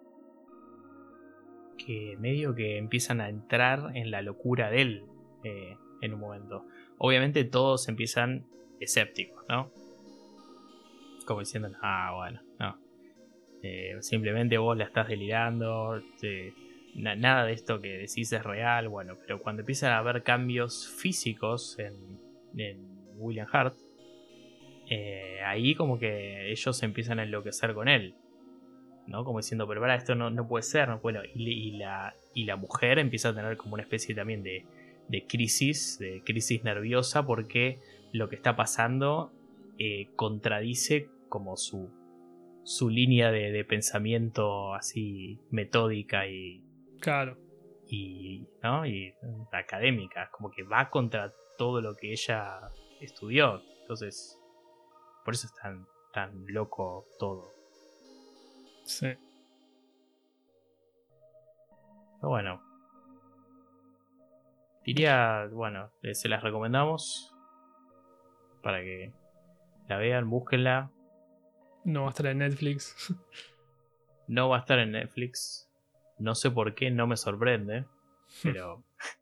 que medio que empiezan a entrar en la locura de él eh, en un momento. Obviamente todos empiezan escépticos, ¿no? Como diciendo, ah, bueno, no. Eh, simplemente vos la estás delirando. Eh, na, nada de esto que decís es real. Bueno, pero cuando empiezan a haber cambios físicos en, en William Hurt, eh, ahí como que ellos empiezan a enloquecer con él, ¿no? Como diciendo, pero para esto no, no puede ser. Bueno, y, y, la, y la mujer empieza a tener como una especie también de, de crisis, de crisis nerviosa, porque lo que está pasando eh, contradice como su, su línea de, de pensamiento así metódica y, claro. y, ¿no? y académica, como que va contra todo lo que ella estudió. Entonces, por eso es tan, tan loco todo. Sí. Pero bueno, diría, bueno, se las recomendamos para que la vean, búsquenla. No va a estar en Netflix. No va a estar en Netflix. No sé por qué, no me sorprende. Pero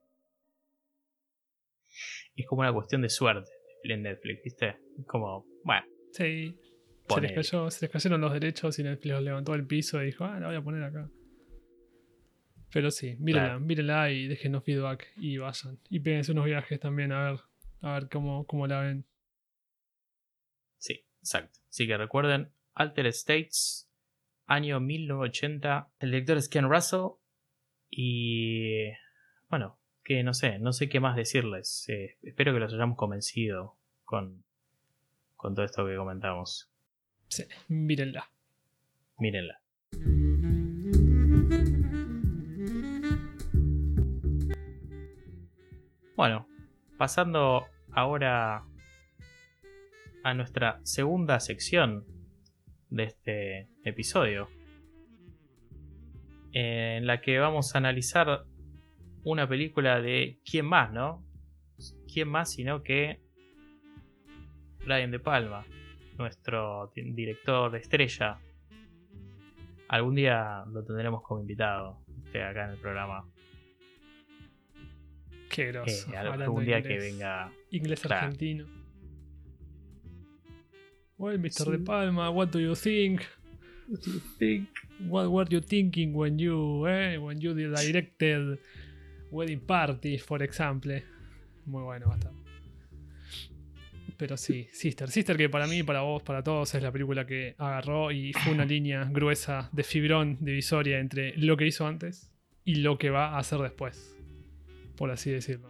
es como una cuestión de suerte en Netflix, ¿viste? Como, bueno. Sí. Se les, cayó, se les cayeron los derechos y Netflix los levantó el piso y dijo, ah, la voy a poner acá. Pero sí, mírenla, claro. mírenla y déjenos feedback y vayan. Y péguense unos viajes también a ver, a ver cómo, cómo la ven. Sí, exacto. Así que recuerden, Altered States, año mil novecientos ochenta. El director es Ken Russell. Y bueno, que no sé, no sé qué más decirles. Eh, espero que los hayamos convencido con, con todo esto que comentamos. Sí, mírenla. Mírenla. Bueno, pasando ahora a nuestra segunda sección de este episodio, en la que vamos a analizar una película de quién más, ¿no? ¿Quién más sino que Brian De Palma, nuestro director de estrella. Algún día lo tendremos como invitado este, acá en el programa. Qué groso. Eh, algún día inglés, que venga. Inglés claro. Argentino. Well, mister Sí. De Palma, what do you think? What do you think? What were you thinking when you, eh, when you directed Wedding Party, for example? Muy bueno va a estar. Pero sí, Sister. Sister que para mí, para vos, para todos es la película que agarró y fue una línea gruesa de fibrón divisoria entre lo que hizo antes y lo que va a hacer después, por así decirlo.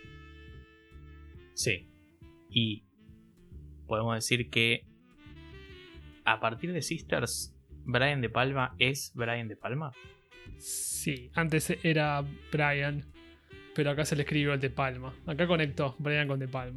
Sí. Y podemos decir que a partir de Sisters, Brian De Palma es Brian De Palma. Sí, antes era Brian, pero acá se le escribió el De Palma. Acá conectó Brian con De Palma.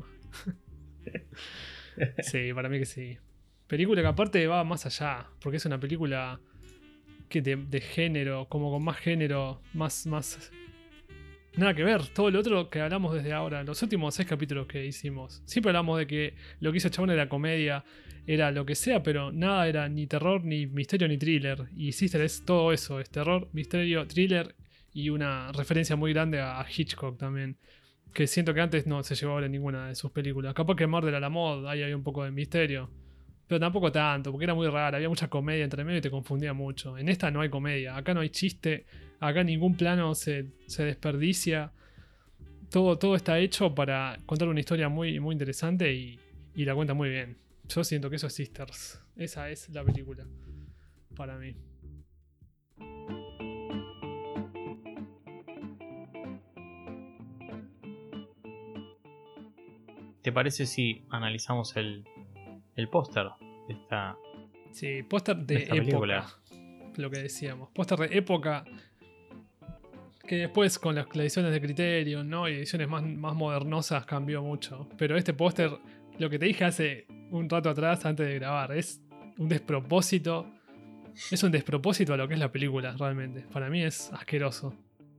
Sí, para mí que sí. Película que aparte va más allá, porque es una película que de, de género, como con más género, más, más... Nada que ver, todo lo otro que hablamos desde ahora, los últimos seis capítulos que hicimos. Siempre hablamos de que lo que hizo Chabón era comedia, era lo que sea, pero nada era ni terror, ni misterio, ni thriller. Y Sister es todo eso, es terror, misterio, thriller y una referencia muy grande a Hitchcock también. que siento que antes no se llevó a ver en ninguna de sus películas. Capaz que Murder a la Mod, ahí había un poco de misterio. Pero tampoco tanto, porque era muy rara, había mucha comedia entre medio y te confundía mucho. En esta no hay comedia, acá no hay chiste, acá ningún plano se, se desperdicia. Todo, todo está hecho para contar una historia muy, muy interesante y, y la cuenta muy bien. Yo siento que eso es Sisters. Esa es la película para mí. ¿Te parece si analizamos el, el póster de esta, Sí, póster de de esta época. película? Lo que decíamos. Póster de época que después con las, las ediciones de Criterion, ¿no? Y ediciones más, más modernosas cambió mucho. Pero este póster, lo que te dije hace un rato atrás antes de grabar, es un despropósito. Es un despropósito a lo que es la película, realmente. Para mí es asqueroso.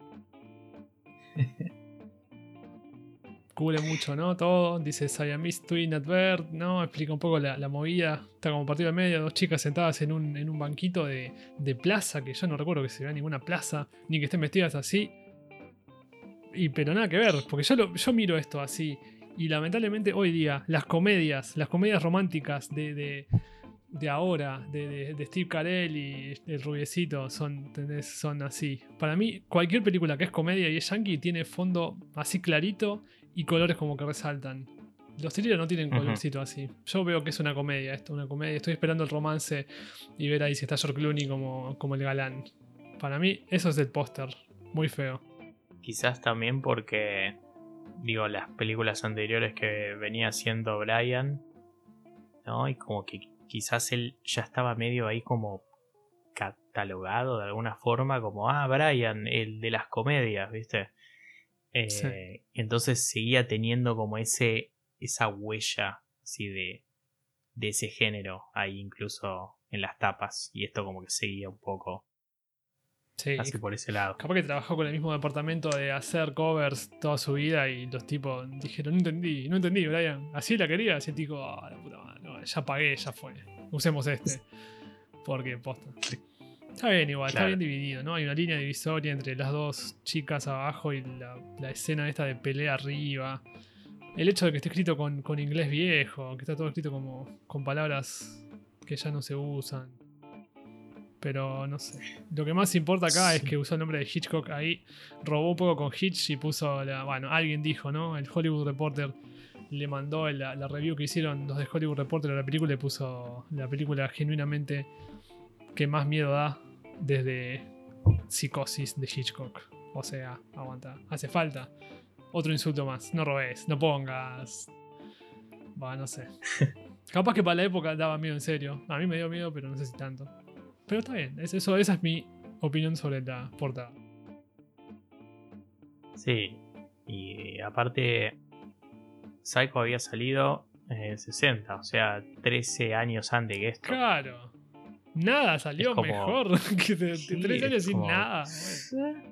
Cubre mucho, ¿no? Todo. Dice Siamese Twin Advert, ¿no? Explica un poco la, la movida. Está como partido al medio, dos chicas sentadas en un, en un banquito de, de plaza, que yo no recuerdo que se vea ninguna plaza, ni que estén vestidas así. Y pero nada que ver, porque yo, lo, yo miro esto así. Y lamentablemente hoy día, las comedias, las comedias románticas de, de, de ahora, de, de, de Steve Carell y el rubiecito, son, ¿entendés? Son así. Para mí, cualquier película que es comedia y es yankee tiene fondo así clarito y colores como que resaltan. Los thrillers no tienen Ujú. colorcito así. Yo veo que es una comedia esto, una comedia. Estoy esperando el romance y ver ahí si está George Clooney como, como el galán. Para mí, eso es el póster. Muy feo. Quizás también porque, digo, las películas anteriores que venía haciendo Brian, ¿no? Y como que quizás él ya estaba medio ahí como catalogado de alguna forma como, ah, Brian, el de las comedias, ¿viste? Eh, Sí. entonces seguía teniendo como ese esa huella así de, de ese género ahí incluso en las tapas, y esto como que seguía un poco Sí, así por ese lado. capaz que trabajó con el mismo departamento de hacer covers toda su vida y los tipos dijeron, no entendí, no entendí, Brian. Así la quería, así el tipo, ah, la puta madre, no, ya pagué, ya fue. Usemos este. Porque posta. Está bien igual, está bien Claro. dividido, ¿no? Hay una línea divisoria entre las dos chicas abajo y la, la escena esta de pelea arriba. El hecho de que esté escrito con, con inglés viejo, que está todo escrito como con palabras que ya no se usan. Pero no sé. Lo que más importa acá es Sí. que usó el nombre de Hitchcock ahí. Robó un poco con Hitch y puso la. Bueno, alguien dijo, ¿no? El Hollywood Reporter le mandó la, la review que hicieron los de Hollywood Reporter a la película y puso la película genuinamente que más miedo da desde Psicosis de Hitchcock. O sea, aguanta. Hace falta. Otro insulto más. No robes, no pongas. Va, no sé. Capaz que para la época daba miedo en serio. A mí me dio miedo, pero no sé si tanto. Pero está bien, es eso, esa es mi opinión sobre la portada. Sí, y aparte Psycho había salido en el sesenta, o sea, trece años antes que esto. Claro, nada Es salió como, mejor que de, de sí, tres es años sin como, nada. Bueno.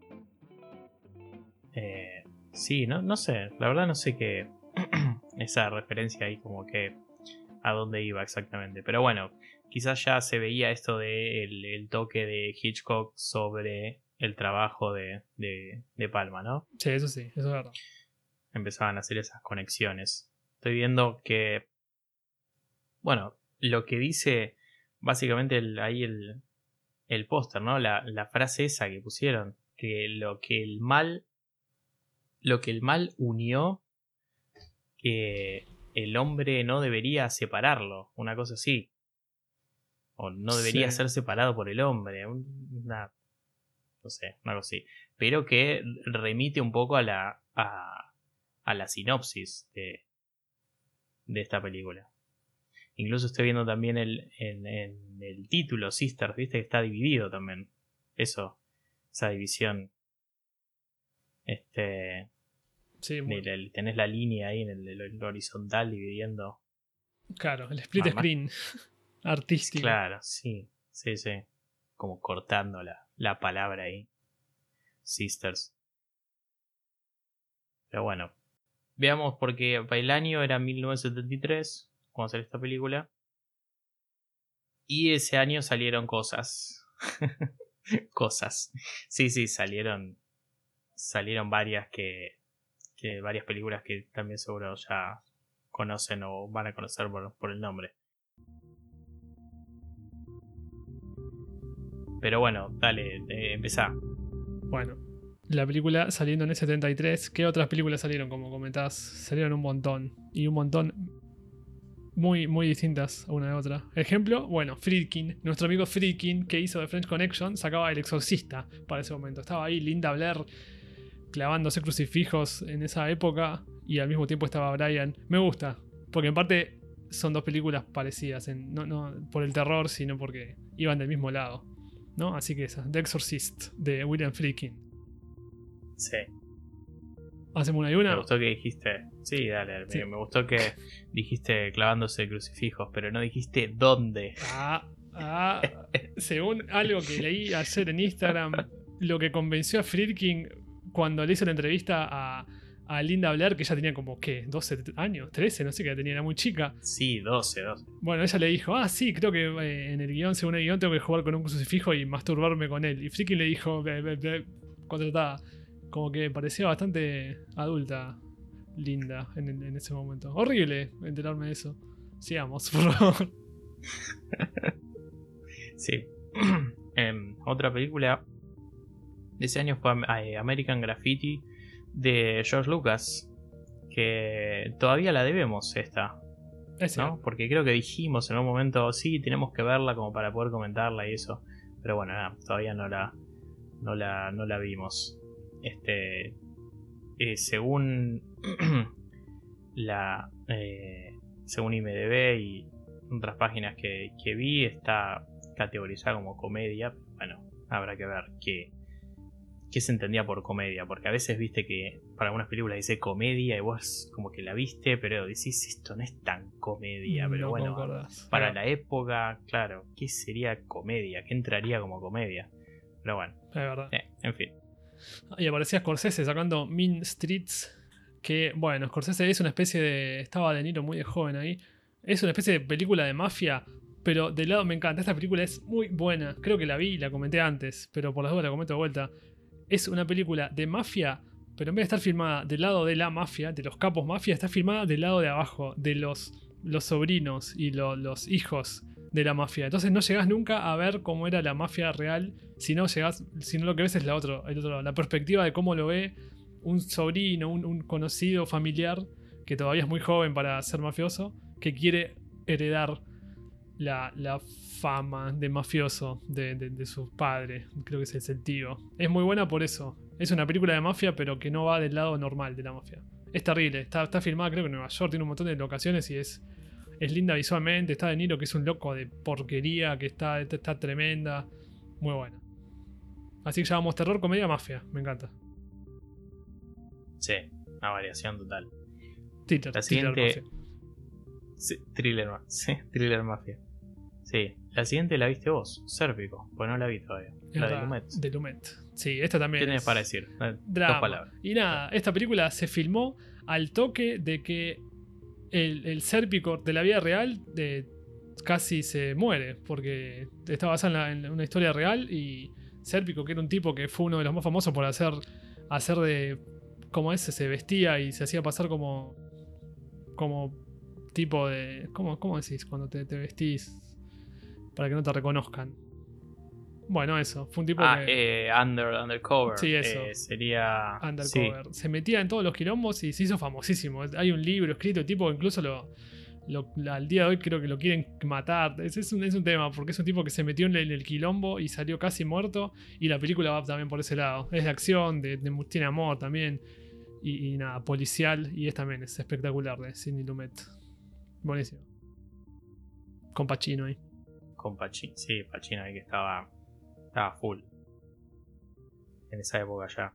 eh, sí, no, no sé, la verdad no sé qué, esa referencia ahí como que a dónde iba exactamente, pero bueno, quizás ya se veía esto de el, el toque de Hitchcock sobre el trabajo de, de, de Palma, ¿no? Sí, eso sí, eso es verdad. Empezaban a hacer esas conexiones. Estoy viendo que, bueno, lo que dice básicamente el, ahí el, el póster, ¿no? La, la frase esa que pusieron, que lo que el mal, lo que el mal unió, que el hombre no debería separarlo, una cosa así, o no Sí, debería ser separado por el hombre, una, no sé, algo así, pero que remite un poco a la, a, a la sinopsis de, de esta película. Incluso estoy viendo también el, en, en el título, Sisters, viste que está dividido también. Eso, esa división. Este, sí, muy, de la- tenés la línea ahí en el, el horizontal dividiendo. claro, el split Más, más- screen artístico. claro, sí, sí, sí. Como cortando la, la palabra ahí. Sisters. Pero bueno, veamos porque el año era mil novecientos setenta y tres, cuando salió esta película. Y ese año salieron cosas. Cosas. Sí, sí, salieron. Salieron varias que, tiene varias películas que también seguro ya conocen o van a conocer por, por el nombre. Pero bueno, dale, eh, empezá. Bueno, la película saliendo en el setenta y tres. ¿Qué otras películas salieron? Como comentás, salieron un montón. Y un montón muy, muy distintas una de otra. Ejemplo, bueno, Friedkin, nuestro amigo Friedkin, que hizo The French Connection, sacaba El Exorcista para ese momento. Estaba ahí Linda Blair clavándose crucifijos en esa época y al mismo tiempo estaba Brian. Me gusta, porque en parte son dos películas parecidas, en, no, no por el terror, sino porque iban del mismo lado, ¿no? Así que esa, The Exorcist, de William Friedkin. Sí. ¿Hacemos una y una? Me gustó que dijiste. Sí, dale, Sí. Me, me gustó que dijiste clavándose crucifijos, pero no dijiste dónde. Ah, ah, según algo que leí ayer en Instagram, lo que convenció a Friedkin cuando le hizo la entrevista a, a Linda Blair, que ya tenía como, ¿qué? doce años, trece, no sé qué tenía, era muy chica. Sí, doce, doce. Bueno, ella le dijo, ah, sí, creo que eh, en el guión, según el guión, tengo que jugar con un crucifijo y masturbarme con él. Y Friedkin le dijo, be, be, be, cuando estaba, como que parecía bastante adulta, Linda, en, en ese momento. Horrible enterarme de eso. Sigamos, por favor. Sí. eh, otra película de ese año fue eh, American Graffiti de George Lucas, que todavía la debemos esta, Es ¿no? cierto. Porque creo que dijimos en un momento, sí, tenemos que verla como para poder comentarla y eso, pero bueno, nada, todavía no la, no la, no la vimos. Este, eh, según la, eh, según I M D B y otras páginas que, que vi, está categorizada como comedia. Bueno, habrá que ver qué, qué se entendía por comedia, porque a veces viste que para algunas películas dice comedia y vos como que la viste, pero decís esto no es tan comedia, pero No bueno, concordás. para Ahí va. la época, claro, ¿qué sería comedia? ¿Qué entraría como comedia? Pero bueno, Es verdad. eh, en fin. Y aparecía Scorsese sacando Mean Streets. Que, bueno, Scorsese es una especie de. Estaba De Niro muy de joven ahí. Es una especie de película de mafia. Pero del lado me encanta. Esta película es muy buena. Creo que la vi y la comenté antes. Pero por las dudas la comento de vuelta. Es una película de mafia. Pero en vez de estar filmada del lado de la mafia, de los capos mafia, está filmada del lado de abajo. De los, los sobrinos y lo, los hijos de la mafia. Entonces no llegás nunca a ver cómo era la mafia real. Si no llegás, si no lo que ves es la, otro, el otro, la perspectiva de cómo lo ve un sobrino, un, un conocido familiar que todavía es muy joven para ser mafioso, que quiere heredar la, la fama de mafioso de, de, de su padre. Creo que ese es el tío. Es muy buena por eso. Es una película de mafia, pero que no va del lado normal de la mafia. Es terrible. Está, está filmada creo que en Nueva York, tiene un montón de locaciones y es... Es linda visualmente, está De Niro que es un loco de porquería, que está, está tremenda. Muy buena. Así que llamamos terror, comedia, mafia. Me encanta. Sí, una variación total. Thriller, La thriller, siguiente. mafia. Sí, thriller, ma- sí, thriller mafia. Sí, la siguiente la viste vos, Sérpico, pues no la vi todavía. Es La de verdad, Lumet. de Lumet. Sí, esta también ¿Qué tenés es para decir? Eh, Dos drama. palabras. Y nada, esta película se filmó al toque de que el, el Sérpico de la vida real de, casi se muere, porque está basada en, la- en una historia real y Sérpico, que era un tipo que fue uno de los más famosos por hacer, hacer de... como ese, se vestía y se hacía pasar como... como tipo de... ¿Cómo, cómo decís cuando te, te vestís para que no te reconozcan? Bueno, eso, fue un tipo Ah, que... eh, under, Undercover. Sí, eso. Eh, sería. Undercover. Se metía en todos los quilombos y se hizo famosísimo. Hay un libro escrito, el tipo incluso lo, lo- al día de hoy creo que lo quieren matar. Es, es un, es un tema, porque es un tipo que se metió en el, en el quilombo y salió casi muerto. Y la película va también por ese lado. Es de acción, de, de- tiene amor también. Y, y nada, policial. Y es también es espectacular de Sidney Lumet. Buenísimo. Con Pacino ahí. Sí, con Pacino. Sí, Pacino ahí que estaba. Estaba full. En esa época ya.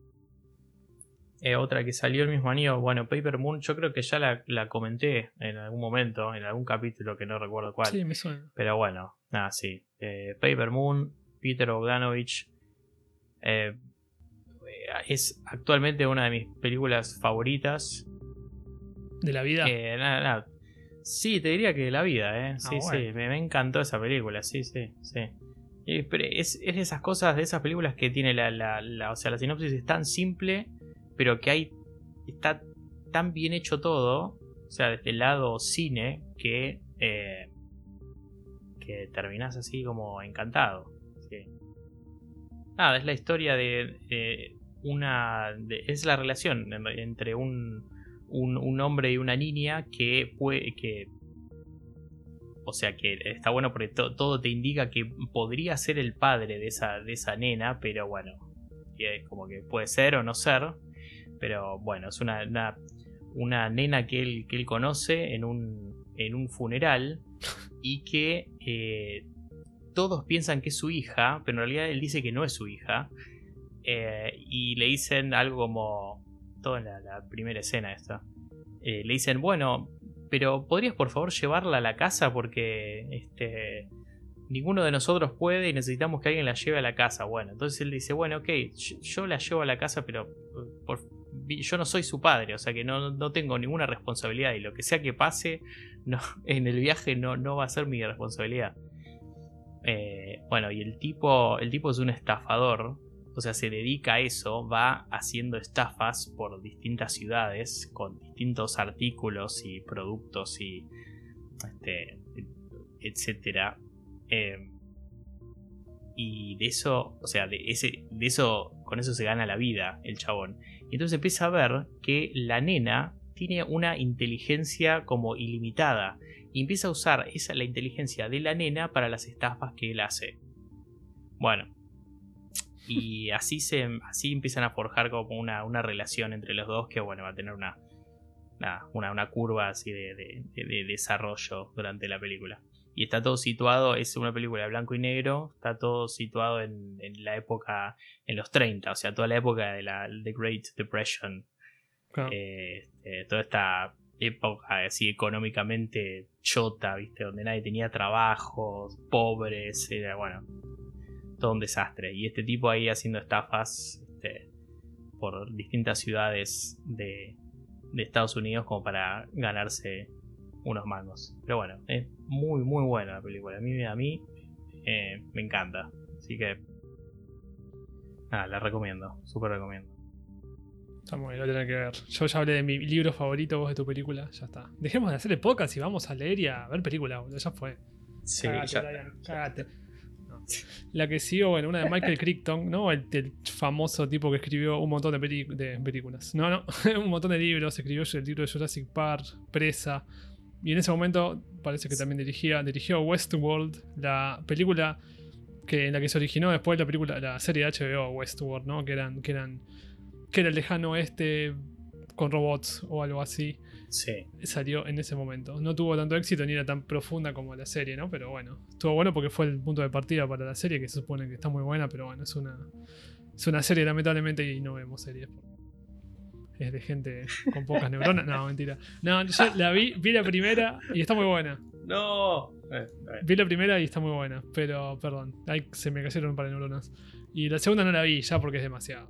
Eh, otra que salió el mismo año, bueno, Paper Moon, yo creo que ya la, la comenté en algún momento, en algún capítulo que no recuerdo cuál. Sí, me suena. Pero bueno, nada, sí. Eh, Paper Moon, Peter Bogdanovich. eh, es actualmente una de mis películas favoritas. De la vida. Eh, nada, nada. Sí, te diría que de la vida, ¿eh? Sí, Ah, bueno. sí, me, me encantó esa película, sí, sí, sí. Eh, pero es, es de esas cosas, de esas películas que tiene la, la, la- o sea, la sinopsis es tan simple, pero que hay está tan bien hecho todo, o sea, desde el lado cine, que, eh, que terminás así como encantado. Sí. Nada, es la historia de, de una... De, es la relación entre un, un, un hombre y una niña que puede... Que, o sea que está bueno porque to, todo te indica que podría ser el padre de esa, de esa nena, pero bueno, es como que puede ser o no ser. Pero bueno, es una, una, una nena que él, que él conoce en un, en un funeral y que eh, todos piensan que es su hija, pero en realidad él dice que no es su hija. Eh, y le dicen algo como... Todo en la, la primera escena esta. Eh, le dicen, bueno, pero ¿podrías por favor llevarla a la casa? Porque este, ninguno de nosotros puede y necesitamos que alguien la lleve a la casa. Bueno, entonces él dice, bueno, ok, yo, yo la llevo a la casa, pero por, yo no soy su padre, o sea que no, no tengo ninguna responsabilidad y lo que sea que pase no, en el viaje no, no va a ser mi responsabilidad. Eh, bueno, y el tipo, el tipo es un estafador. O sea, se dedica a eso, va haciendo estafas por distintas ciudades con distintos artículos y productos y este, etcétera. Eh, y de eso, o sea, de ese, de eso, con eso se gana la vida el chabón. Y entonces empieza a ver que la nena tiene una inteligencia como ilimitada y empieza a usar esa la inteligencia de la nena para las estafas que él hace. Bueno. Y así se así empiezan a forjar como una, una relación entre los dos que bueno va a tener una una, una, una curva así de, de, de, de desarrollo durante la película. Y está todo situado, es una película de blanco y negro, está todo situado en, en la época, en los treinta, o sea, toda la época de la The Great Depression. Claro. Eh, eh, toda esta época así económicamente chota, ¿viste? Donde nadie tenía trabajo, pobres, era bueno. Todo un desastre. Y este tipo ahí haciendo estafas este, por distintas ciudades de, de Estados Unidos como para ganarse unos mangos. Pero bueno, es muy muy buena la película. A mí, a mí eh, me encanta. Así que nada, la recomiendo. Súper recomiendo. Está muy bien, lo tenés que ver. Yo ya hablé de mi libro favorito, vos de tu película. Ya está. Dejemos de hacer el podcast y vamos a leer y a ver películas, boludo. Ya fue. Sí, cagate, ya, Brian, cagate. La que sigo, bueno, una de Michael Crichton, ¿no? El, el famoso tipo que escribió un montón de, peli de películas. No, no, un montón de libros. Escribió el libro de Jurassic Park, Presa. Y en ese momento parece que también dirigía, dirigió Westworld, la película que, en la que se originó después la película, la serie de H B O Westworld, ¿no? Que eran, que eran, que era el lejano oeste con robots o algo así. Sí. Salió en ese momento. No tuvo tanto éxito ni era tan profunda como la serie, ¿no? Pero bueno, estuvo bueno porque fue el punto de partida para la serie, que se supone que está muy buena, pero bueno, es una, es una serie lamentablemente y no vemos series. Es de gente con pocas neuronas. No, mentira. No, yo la vi, vi la primera y está muy buena. No. Eh, vi la primera y está muy buena, pero perdón, ahí se me cayeron un par de neuronas. Y la segunda no la vi ya porque es demasiado.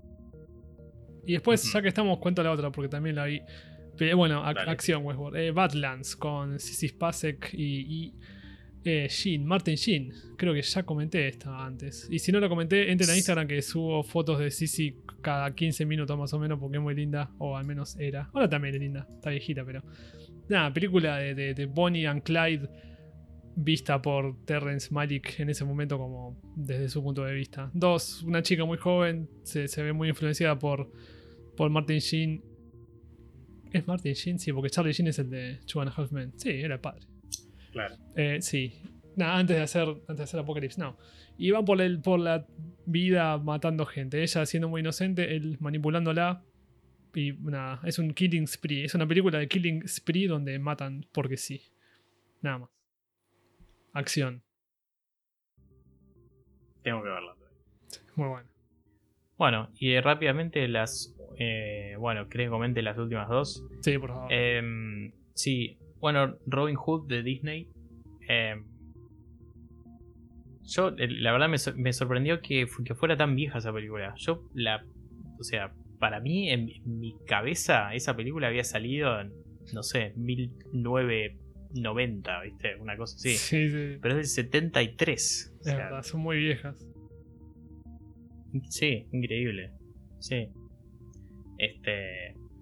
Y después, uh-huh. ya que estamos, cuento la otra porque también la vi. Pero bueno, ac- acción Westworld. Eh, Badlands con Sissy Spacek y, y eh, Sheen, Martin Sheen. Creo que ya comenté esta antes. Y si no lo comenté, entren a Instagram que subo fotos de Sissy cada quince minutos más o menos porque es muy linda. O al menos era. Ahora también es linda. Está viejita, pero... Nada, película de, de, de Bonnie and Clyde vista por Terrence Malick en ese momento como desde su punto de vista. Dos, una chica muy joven, se, se ve muy influenciada por, por Martin Sheen. ¿Es Martin Sheen? Sí, porque Charlie Sheen es el de Two and a Half Men. Sí, era el padre. Claro. Eh, sí. Nada, antes de hacer antes de hacer Apocalypse Now. Y va por, el, por la vida matando gente. Ella siendo muy inocente, él manipulándola. Y nada, es un killing spree. Es una película de killing spree donde matan porque sí. Nada más. Acción. Tengo que verla. Muy bueno. Bueno, y rápidamente las... Eh, bueno, ¿querés que comente las últimas dos? Sí, por favor. Eh, sí, bueno, Robin Hood de Disney. Eh, yo, la verdad, me, me sorprendió que, que fuera tan vieja esa película. Yo, la... O sea, para mí, en, en mi cabeza, esa película había salido en, no sé, mil novecientos noventa, ¿viste? Una cosa así. Sí, sí. Pero es del setenta y tres. Es o sea, verdad, son muy viejas. Sí, increíble. Sí. Este.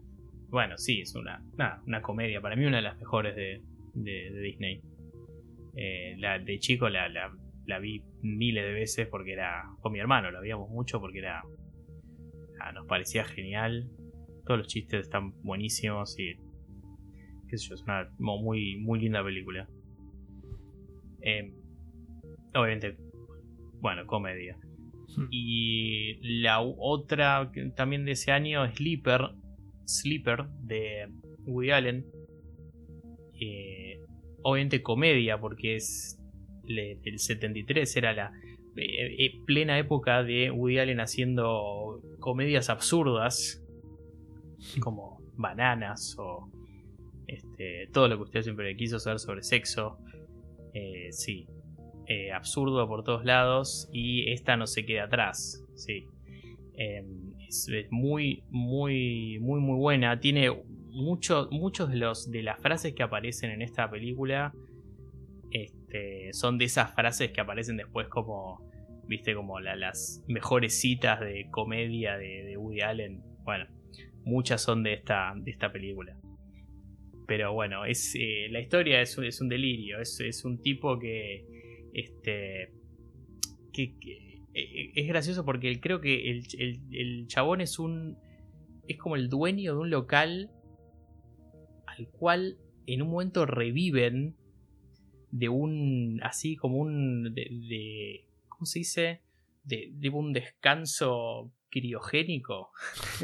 bueno, sí, es una, nada, una comedia. Para mí una de las mejores de, de, de Disney. Eh, la, de chico la, la, la vi miles de veces porque era con mi hermano, la veíamos mucho porque era ah, nos parecía genial. Todos los chistes están buenísimos y qué sé yo, es una muy, muy linda película. Eh, obviamente, bueno, comedia. Hmm. Y la otra también de ese año, Sleeper, Sleeper de Woody Allen. Eh, obviamente comedia porque es le, del setenta y tres, era la eh, eh, plena época de Woody Allen haciendo comedias absurdas como Bananas o este, todo lo que usted siempre quiso saber sobre sexo. Eh, sí, eh, absurdo por todos lados y esta no se queda atrás. Sí, eh, es, es muy, muy, muy, muy buena. Tiene mucho, muchos de los de las frases que aparecen en esta película. Este, son de esas frases que aparecen después como, viste, como la, las mejores citas de comedia de, de Woody Allen. Bueno, muchas son de esta, de esta película. Pero bueno, es, eh, la historia es, es un delirio. Es, es un tipo que, este, que, que eh, es gracioso porque creo que el, el, el chabón es un, es como el dueño de un local al cual en un momento reviven de un, así como un, de, de ¿cómo se dice? De, de un descanso criogénico.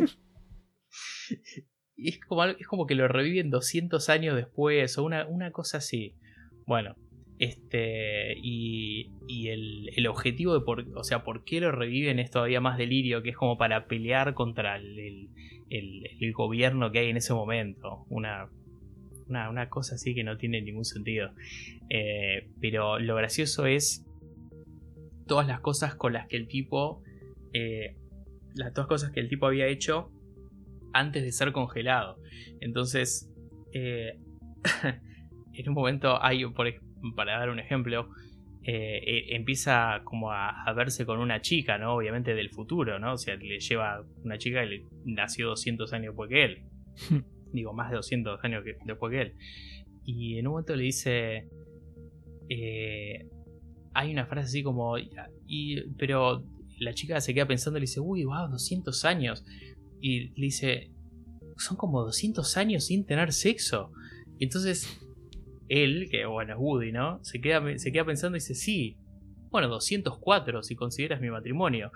Y es como, es como que lo reviven doscientos años después o una, una cosa así. Bueno, este y, y el, el objetivo de por, o sea, por qué lo reviven es todavía más delirio, que es como para pelear contra el, el, el, el gobierno que hay en ese momento. Una, una, una cosa así que no tiene ningún sentido. Eh, pero lo gracioso es todas las cosas con las que el tipo eh, las dos cosas que el tipo había hecho antes de ser congelado. Entonces eh, en un momento hay, por, para dar un ejemplo, eh, eh, empieza como a, a verse con una chica, ¿no? Obviamente del futuro, ¿no? O sea, le lleva una chica que le nació doscientos años después que él. Digo, más de doscientos años que, después que él. Y en un momento le dice eh, hay una frase así como y, pero la chica se queda pensando y le dice, uy, wow, doscientos años. Y le dice, son como doscientos años sin tener sexo. Y entonces él, que bueno, es Woody, ¿no? Se queda, se queda pensando y dice, sí, bueno, doscientos cuatro si consideras mi matrimonio.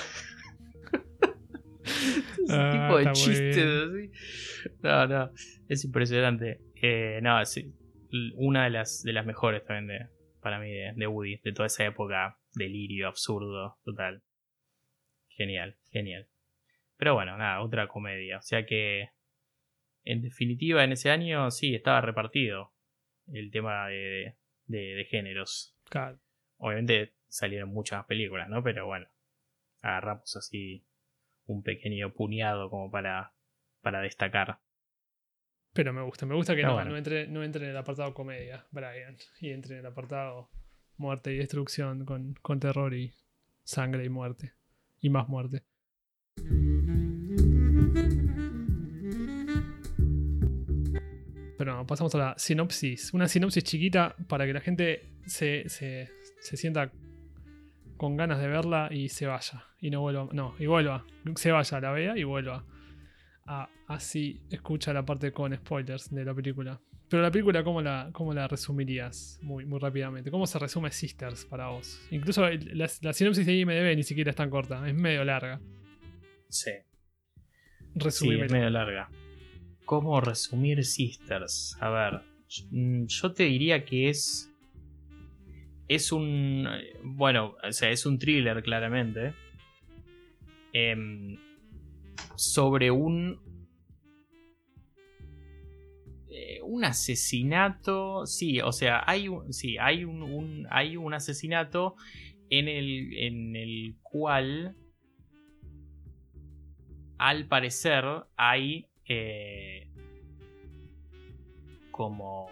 Ese ah, tipo de chistes así. No, no, es impresionante. Eh, no, es una de las, de las mejores también de, para mí de, de Woody, de toda esa época, delirio, absurdo, total. Genial, genial. Pero bueno, nada, otra comedia. O sea que, en definitiva, en ese año sí, estaba repartido el tema de, de, de géneros. Claro. Obviamente salieron muchas películas, ¿no? Pero bueno, agarramos así un pequeño puñado como para, para destacar. Pero me gusta, me gusta que no, bueno. no, entre, no entre en el apartado comedia, Brian, y entre en el apartado muerte y destrucción con, con terror y sangre y muerte. Y más muerte. Pero no, pasamos a la sinopsis. Una sinopsis chiquita para que la gente se, se, se sienta con ganas de verla y se vaya. Y no vuelva. No, y vuelva. Se vaya, la vea y vuelva. A, así escucha la parte con spoilers de la película. Pero la película, ¿cómo la, cómo la resumirías? Muy, muy rápidamente. ¿Cómo se resume Sisters para vos? Incluso la, la sinopsis de I M D B ni siquiera es tan corta. Es medio larga. Sí. Resumímelo. Sí, es medio larga. ¿Cómo resumir Sisters? A ver, yo te diría que es es un bueno, o sea, es un thriller claramente eh, sobre un eh, un asesinato, sí, o sea, hay un sí, hay un, un hay un asesinato en el en el cual al parecer hay Eh, como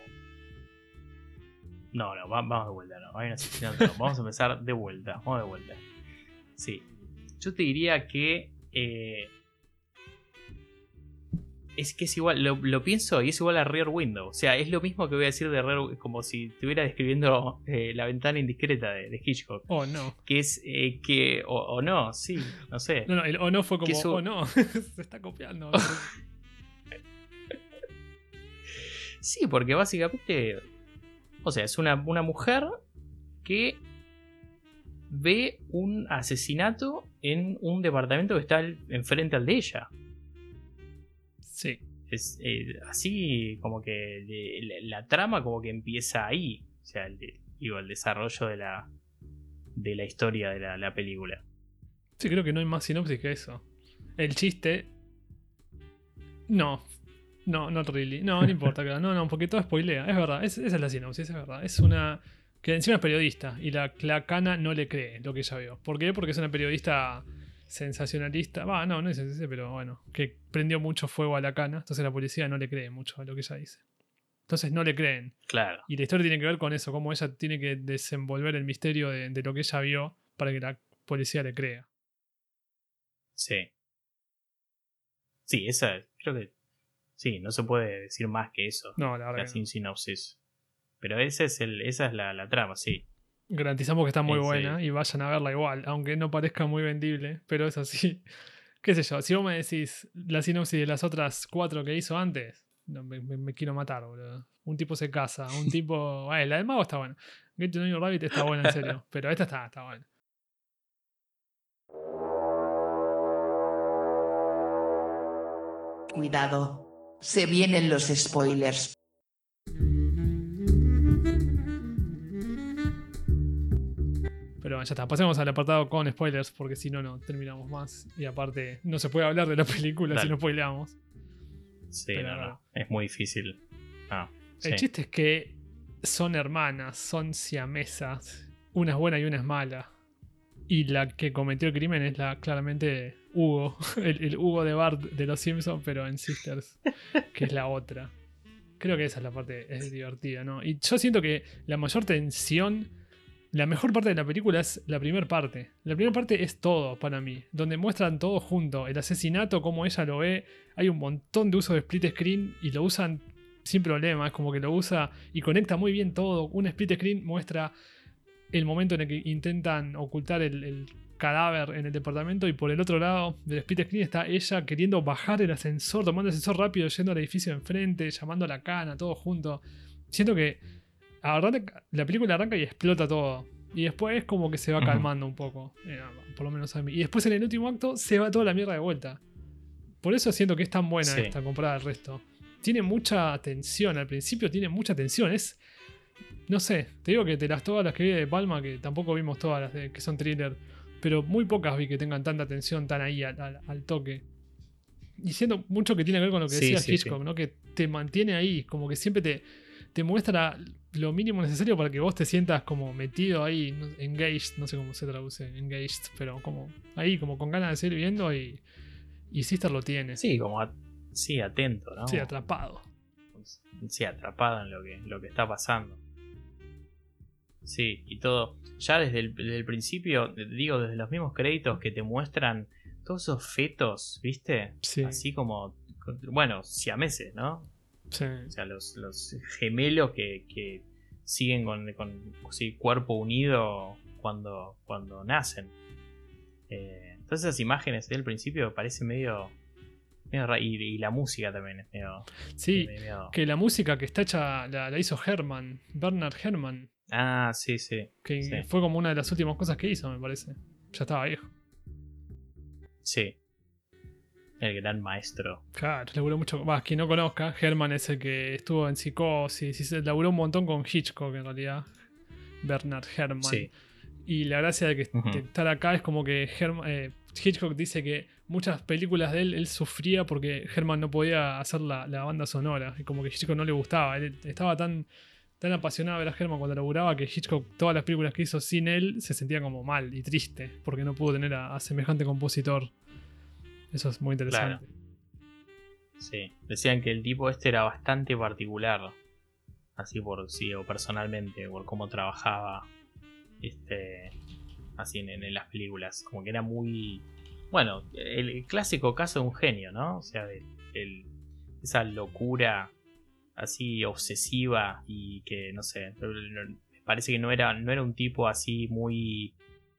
no, no, vamos de vuelta, no, hay una asesinato, no. Vamos a empezar de vuelta, vamos de vuelta. Sí, yo te diría que eh, es que es igual, lo, lo pienso y es igual a Rear Window. O sea, es lo mismo que voy a decir de Rear Window, como si estuviera describiendo eh, La ventana indiscreta de, de Hitchcock. Oh, no. Que es eh, que, o, o no, sí, no sé. No, no, el o no fue como, eso... oh, no, se está copiando. Sí, porque básicamente, o sea, es una, una mujer que ve un asesinato en un departamento que está enfrente al de ella. Sí. Es eh, así como que de, la, la trama como que empieza ahí. O sea, el, de, digo, el desarrollo de la, de la historia de la, la película. Sí, creo que no hay más sinopsis que eso. El chiste... No. No, not really. No, no importa. No, no, porque todo spoilea. Es verdad. Es, esa es la sinopsis, es verdad. Es una... Que encima es periodista y la, la cana no le cree lo que ella vio. ¿Por qué? Porque es una periodista sensacionalista. Va, no, no es ese, pero bueno, que prendió mucho fuego a la cana. Entonces la policía no le cree mucho a lo que ella dice. Entonces no le creen. Claro. Y la historia tiene que ver con eso, cómo ella tiene que desenvolver el misterio de, de lo que ella vio para que la policía le crea. Sí. Sí, esa, creo que. Sí, no se puede decir más que eso. No, la verdad. La sin sinopsis. Pero ese es el, esa es la, la trama, sí. Garantizamos que está muy Sí, buena sí. y vayan a verla igual, aunque no parezca muy vendible, pero es así. Qué sé yo, si vos me decís la sinopsis de las otras cuatro que hizo antes, no, me, me, me quiero matar, boludo. Un tipo se casa, un tipo... Eh, la del mago está buena. Get to Know Your Rabbit está buena, en serio. Pero esta está, está buena. Cuidado. Se vienen los spoilers. Pero bueno, ya está. Pasemos al apartado con spoilers, porque si no, no terminamos más. Y aparte, no se puede hablar de la película Dale. si no spoileamos. Sí, Pero no, claro. no. Es muy difícil. Ah, El sí. chiste es que son hermanas, son siamesas. Una es buena y una es mala. Y la que cometió el crimen es la claramente Hugo. El, el Hugo de Bart de los Simpsons, pero en Sisters, que es la otra. Creo que esa es la parte es divertida, ¿no? Y yo siento que la mayor tensión, la mejor parte de la película es la primera parte. La primera parte es todo para mí, donde muestran todo junto. El asesinato, cómo ella lo ve. Hay un montón de uso de split screen y lo usan sin problema. Es como que lo usa y conecta muy bien todo. Un split screen muestra el momento en el que intentan ocultar el, el cadáver en el departamento y por el otro lado del split screen está ella queriendo bajar el ascensor, tomando el ascensor rápido, yendo al edificio de enfrente, llamando a la cana, todo junto. Siento que arranca, la película arranca y explota todo. Y después como que se va calmando un poco. Eh, por lo menos a mí. Y después en el último acto se va toda la mierda de vuelta. Por eso siento que es tan buena Sí. esta comparada al resto. Tiene mucha tensión. Al principio tiene mucha tensión. Es... No sé, te digo que de las todas las que vi de Palma, que tampoco vimos todas las de, que son thriller, pero muy pocas vi que tengan tanta tensión tan ahí al, al, al toque. Y siento mucho que tiene que ver con lo que Sí, decía sí, Hitchcock, sí. ¿no? Que te mantiene ahí, como que siempre te, te muestra lo mínimo necesario para que vos te sientas como metido ahí, no- engaged, no sé cómo se traduce, engaged, pero como ahí, como con ganas de seguir viendo y, y Sister lo tiene. Sí, como a- sí, atento, ¿no? Sí, atrapado. Sí, atrapado en lo que, lo que está pasando. Sí, y todo. Ya desde el, desde el principio, digo, desde los mismos créditos que te muestran todos esos fetos, ¿viste? Sí. Así como, bueno, siameses, ¿no? Sí. O sea, los, los gemelos que, que siguen con, con sí, cuerpo unido cuando, cuando nacen. Eh, entonces esas imágenes del principio parecen medio... medio ra- y, y la música también es medio... Sí, medio- que la música que está hecha la, la hizo Herman, Bernard Herrmann, Ah, sí, sí. que Sí. fue como una de las últimas cosas que hizo, me parece. Ya estaba viejo. Sí. El gran maestro. Claro, laburó mucho. Va, quien no conozca, Herman es el que estuvo en Psicosis y se laburó un montón con Hitchcock en realidad. Bernard Herrmann. Sí. Y la gracia de, que, Ujú. de estar acá es como que Herman- eh, Hitchcock dice que muchas películas de él, él sufría porque Herman no podía hacer la, la banda sonora. Y como que Hitchcock no le gustaba. Él estaba tan, tan apasionado de ver a Herman cuando laburaba que Hitchcock, todas las películas que hizo sin él, se sentía como mal y triste porque no pudo tener a, a semejante compositor. Eso es muy interesante. Sí. Decían que el tipo este era bastante particular. Así por sí, o personalmente, por cómo trabajaba. Este. Así en, en las películas. Como que era muy. Bueno, el, el clásico caso de un genio, ¿no? O sea, del, el- esa locura así obsesiva y que no sé, me parece que no era, no era un tipo así muy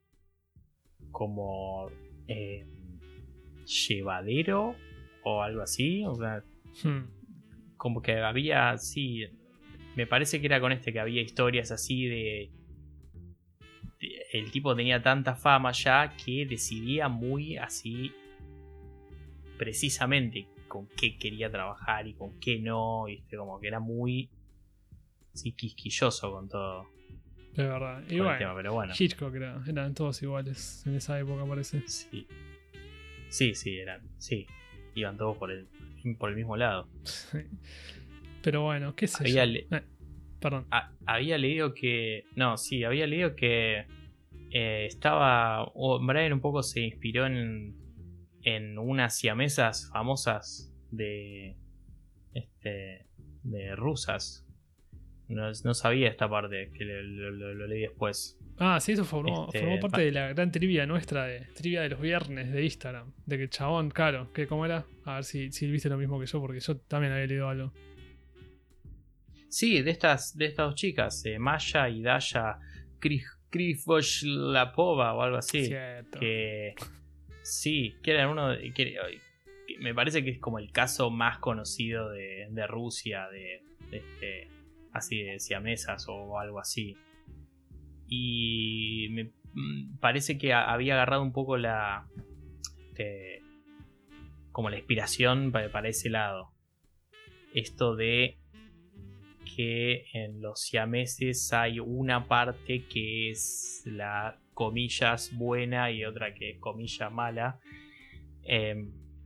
como eh, llevadero o algo así, o sea, Hmm. como que había, sí, me parece que era con este que había historias así de, de el tipo tenía tanta fama ya que decidía muy así precisamente con qué quería trabajar y con qué no, ¿viste? Como que era muy sí, quisquilloso con todo, De verdad. Y con bueno, el tema, pero bueno, Hitchcock era, eran todos iguales en esa época, parece. sí, sí, sí, eran, sí, iban todos por el, por el mismo lado. Pero bueno, qué sé Había, yo. le- Eh, perdón. a- había leído que, no, sí, había leído que eh, estaba, o Brian un poco se inspiró en, en unas siamesas famosas de, este, de rusas. No, no sabía esta parte, que lo, lo- lo- lo leí después. Ah, sí, eso formó, Este, formó parte pa- de la gran trivia nuestra, de trivia de los viernes de Instagram. De que el chabón, claro, que cómo era. A ver si, si viste lo mismo que yo, porque yo también había leído algo. sí, de estas, de estas dos chicas, eh, Maya y Daya Krivoshlapova o algo así. Cierto. Que sí, que eran uno de- que, que me parece que es como el caso más conocido de, de Rusia, de, de este, así de siamesas o algo así. Y me mm, parece que a- había agarrado un poco la este, como la inspiración para, para ese lado. Esto de que en los siameses hay una parte que es la comillas buena y otra que es comillas mala. Eh,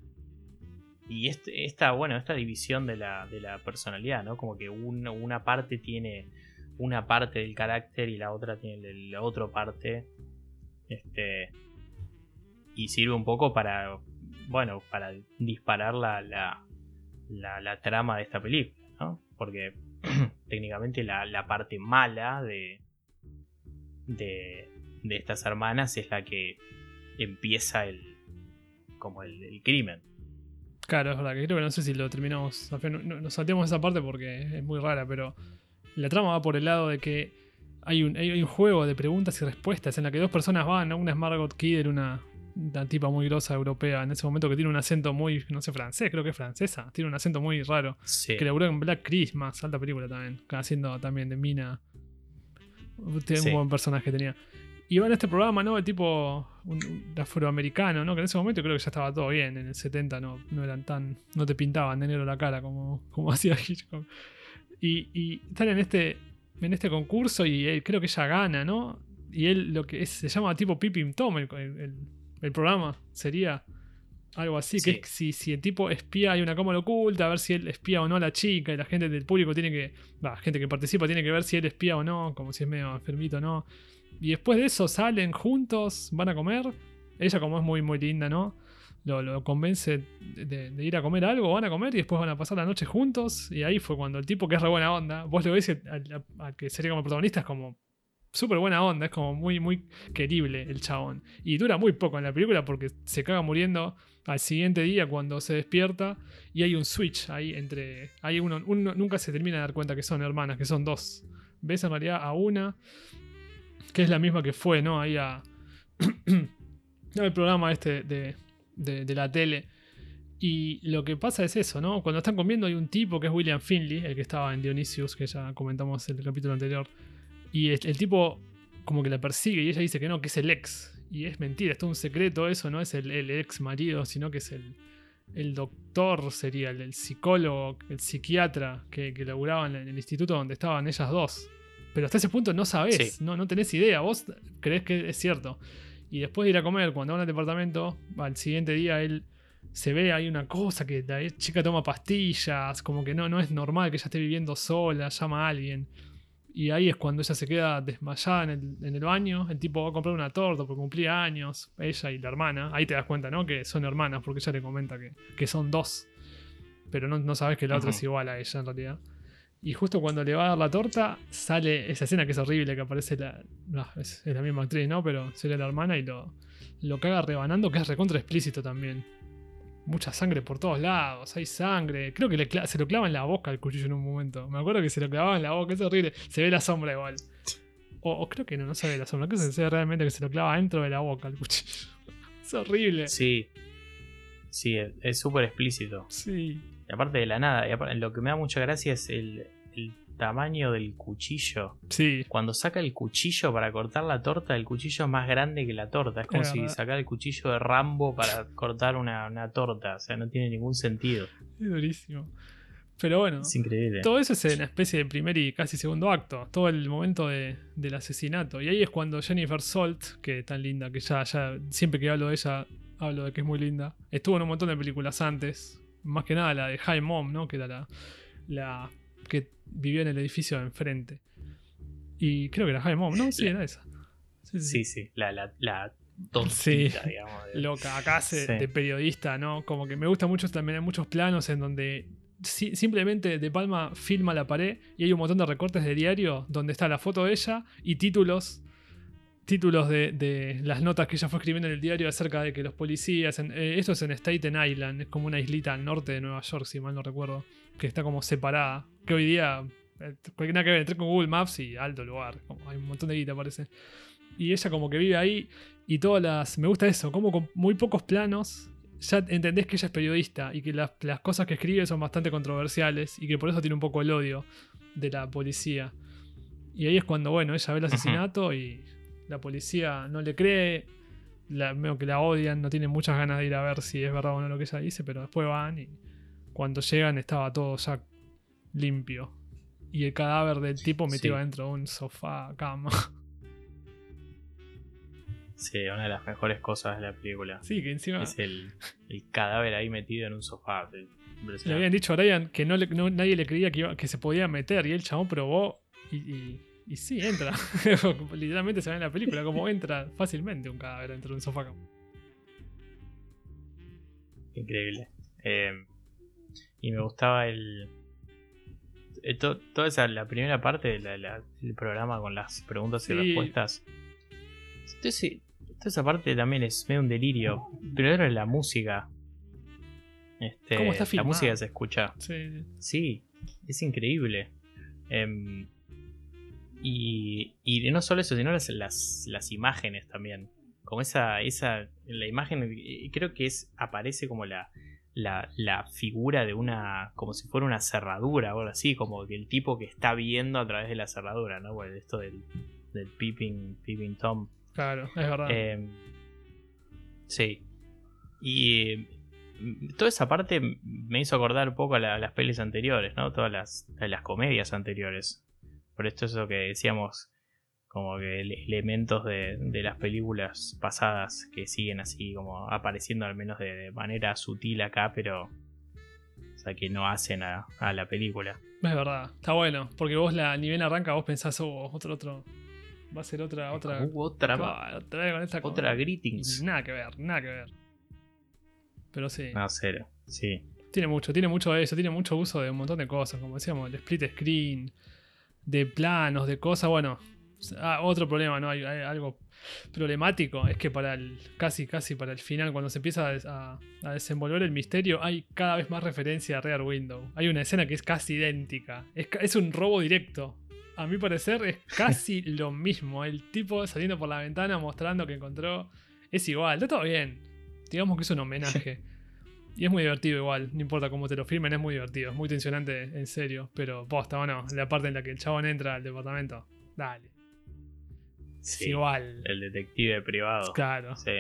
y este, esta, bueno, esta división de la, de la personalidad, ¿no? Como que un- una parte tiene una parte del carácter y la otra tiene la otra parte. Este. Y sirve un poco para. Bueno, para disparar la, la, la, la trama de esta película, ¿no? Porque técnicamente la, la parte mala de, de, de estas hermanas es la que empieza el como el, el crimen. Claro, es verdad, que creo que no sé si lo terminamos. No, no- nos salteamos esa parte porque es muy rara, pero la trama va por el lado de que hay un, hay un juego de preguntas y respuestas en la que dos personas van, ¿no? Una es Margot Kidder, una, una tipa muy grosa europea en ese momento que tiene un acento muy, no sé, francés, creo que es francesa, tiene un acento muy raro. Sí. Que laburó en Black Christmas, alta película también, haciendo también de Mina. Tiene Sí. un buen personaje tenía. Y va en este programa, ¿no? El tipo un, un afroamericano, ¿no? Que en ese momento creo que ya estaba todo bien. En el setenta no, no eran tan. No te pintaban de negro la cara como, como hacía Hitchcock. Y, y están en este. En este concurso y él, creo que ella gana, ¿no? Y él lo que es, se llama tipo Peeping Tom, el, el, el programa. Sería algo así, Sí. que es si, si el tipo espía, hay una cámara oculta, a ver si él espía o no a la chica, y la gente del público tiene que, la gente que participa tiene que ver si él espía o no, como si es medio enfermito o no. Y después de eso salen juntos, van a comer. Ella como es muy muy linda, ¿no? Lo, lo convence de, de ir a comer algo, van a comer y después van a pasar la noche juntos. Y ahí fue cuando el tipo que es re buena onda, vos lo ves al, al que sería como protagonista es como súper buena onda, es como muy muy querible el chabón. Y dura muy poco en la película porque se caga muriendo al siguiente día cuando se despierta y hay un switch ahí entre... Hay uno, uno nunca se termina de dar cuenta que son hermanas, que son dos. Ves en realidad a una, que es la misma que fue, ¿no? Ahí a... el programa este de, de, de la tele. Y lo que pasa es eso, ¿no? Cuando están comiendo hay un tipo que es William Finley, el que estaba en Dionysius, que ya comentamos en el capítulo anterior. Y el, el tipo como que la persigue y ella dice que no, que es el ex. Y es mentira, es todo un secreto eso, no es el, el ex marido, sino que es el, el doctor, sería el, el psicólogo, el psiquiatra que, que laburaba en el, en el instituto donde estaban ellas dos. Pero hasta ese punto no sabés, Sí. no, no tenés idea, vos creés que es cierto. Y después de ir a comer, cuando van al departamento, al siguiente día él se ve ahí una cosa que la chica toma pastillas, como que no, no es normal que ella esté viviendo sola, llama a alguien. Y ahí es cuando ella se queda desmayada en el, en el baño. El tipo va a comprar una torta porque cumplía años, ella y la hermana. Ahí te das cuenta, ¿no? Que son hermanas porque ella le comenta que, que son dos. Pero no, no sabes que la otra Ujú. es igual a ella en realidad. Y justo cuando le va a dar la torta, sale esa escena que es horrible, que aparece la. No, es, es la misma actriz, ¿no? Pero sería la hermana y lo, lo caga rebanando, que es recontra explícito también. mucha sangre por todos lados, hay sangre. Creo que le cla- se lo clava en la boca el cuchillo en un momento. Me acuerdo que se lo clavaba en la boca, es horrible. Se ve la sombra igual. O, o creo que no, no se ve la sombra. Creo que se ve realmente que se lo clava dentro de la boca el cuchillo. Es horrible. Sí, sí, es- es súper explícito. Sí. Y aparte de la nada, y aparte- lo que me da mucha gracia es el, el tamaño del cuchillo. Sí. Cuando saca el cuchillo para cortar la torta, el cuchillo es más grande que la torta. Es como Es si verdad. sacara el cuchillo de Rambo para cortar una, una torta. O sea, no tiene ningún sentido. Es durísimo. Pero bueno. Es increíble. Todo eso es una especie de primer y casi segundo acto. Todo el momento de- del asesinato. Y ahí es cuando Jennifer Salt, que tan linda, que ya, ya siempre que hablo de ella, hablo de que es muy linda. Estuvo en un montón de películas antes. Más que nada la de High Mom, ¿no? Que era la, la que vivía en el edificio de enfrente. Y creo que era High Mom, ¿no? Sí, La- era esa. Sí, sí. Sí, sí, la, la, la tontita, Sí. digamos. de- Loca, acá hace Sí. de periodista, ¿no? Como que me gusta mucho también, hay muchos planos en donde si- simplemente De Palma filma la pared y hay un montón de recortes de diario donde está la foto de ella y títulos títulos de, de las notas que ella fue escribiendo en el diario acerca de que los policías, en- eh, esto es en Staten Island, es como una islita al norte de Nueva York, si mal no recuerdo, que está como separada, que hoy día, eh, cualquier nada que ver, entré con Google Maps y alto lugar, como hay un montón de guita parece. Y ella como que vive ahí y todas las... Me gusta eso, como con muy pocos planos ya entendés que ella es periodista y que las, las cosas que escribe son bastante controversiales y que por eso tiene un poco el odio de la policía. Y ahí es cuando, bueno, ella ve el asesinato y la policía no le cree, la, veo que la odian, no tienen muchas ganas de ir a ver si es verdad o no lo que ella dice, pero después van y cuando llegan estaba todo ya limpio. Y el cadáver del tipo metido Sí. dentro de un sofá, cama. Sí, una de las mejores cosas de la película. Sí, que encima Es el, el cadáver ahí metido en un sofá. le Impresionante. habían dicho a Ryan que no le- no- nadie le creía que, iba- que se podía meter y el chabón probó y, y, y sí, entra. Literalmente se ve en la película como entra fácilmente un cadáver dentro de un sofá cama. Increíble. Eh, y me gustaba el. eh, to- toda esa, la primera parte del de la- del programa con las preguntas y Sí. respuestas. Entonces, toda esa parte también es medio un delirio. Pero era la música. Este, ¿Cómo está la filmado? música se escucha. Sí, Sí, es increíble. Em, y, y no solo eso, sino las, las, las imágenes también. Como esa, esa, la imagen, eh, creo que es, aparece como la, la, la figura de una, como si fuera una cerradura o algo así, como que el tipo que está viendo a través de la cerradura, ¿no? Bueno, esto del, del peeping, peeping Tom. claro, es verdad. Eh, sí. Y eh, toda esa parte me hizo acordar un poco a, la- a las pelis anteriores, ¿no? Todas las, a las comedias anteriores. Por esto eso que decíamos, como que ele- elementos de, de las películas pasadas que siguen así, como apareciendo al menos de, de manera sutil acá, pero... O sea, que no hacen a, a la película. Es verdad, está bueno, porque vos la ni bien arranca, vos pensás, oh, otro, otro. Va a ser otra, otra. Uh, otra, Ah, otra vez con esta otra cosa. greetings. Y nada que ver, nada que ver. Pero sí. No, cero. Sí. Tiene mucho, tiene mucho de eso, tiene mucho uso de un montón de cosas, como decíamos, el split screen, de planos, de cosas, bueno, ah, otro problema, ¿no? Hay, hay algo problemático, es que para el, casi, casi para el final, cuando se empieza a, des- a- a desenvolver el misterio, hay cada vez más referencia a Rear Window. Hay una escena que es casi idéntica, es, ca- es un robo directo. A mi parecer es casi lo mismo, el tipo saliendo por la ventana mostrando que encontró, es igual, está todo bien, digamos que es un homenaje. Y es muy divertido igual, no importa cómo te lo filmen, es muy divertido, es muy tensionante en serio, pero posta o no, la parte en la que el chabón entra al departamento, dale, es Sí. igual, El detective privado. claro, Sí.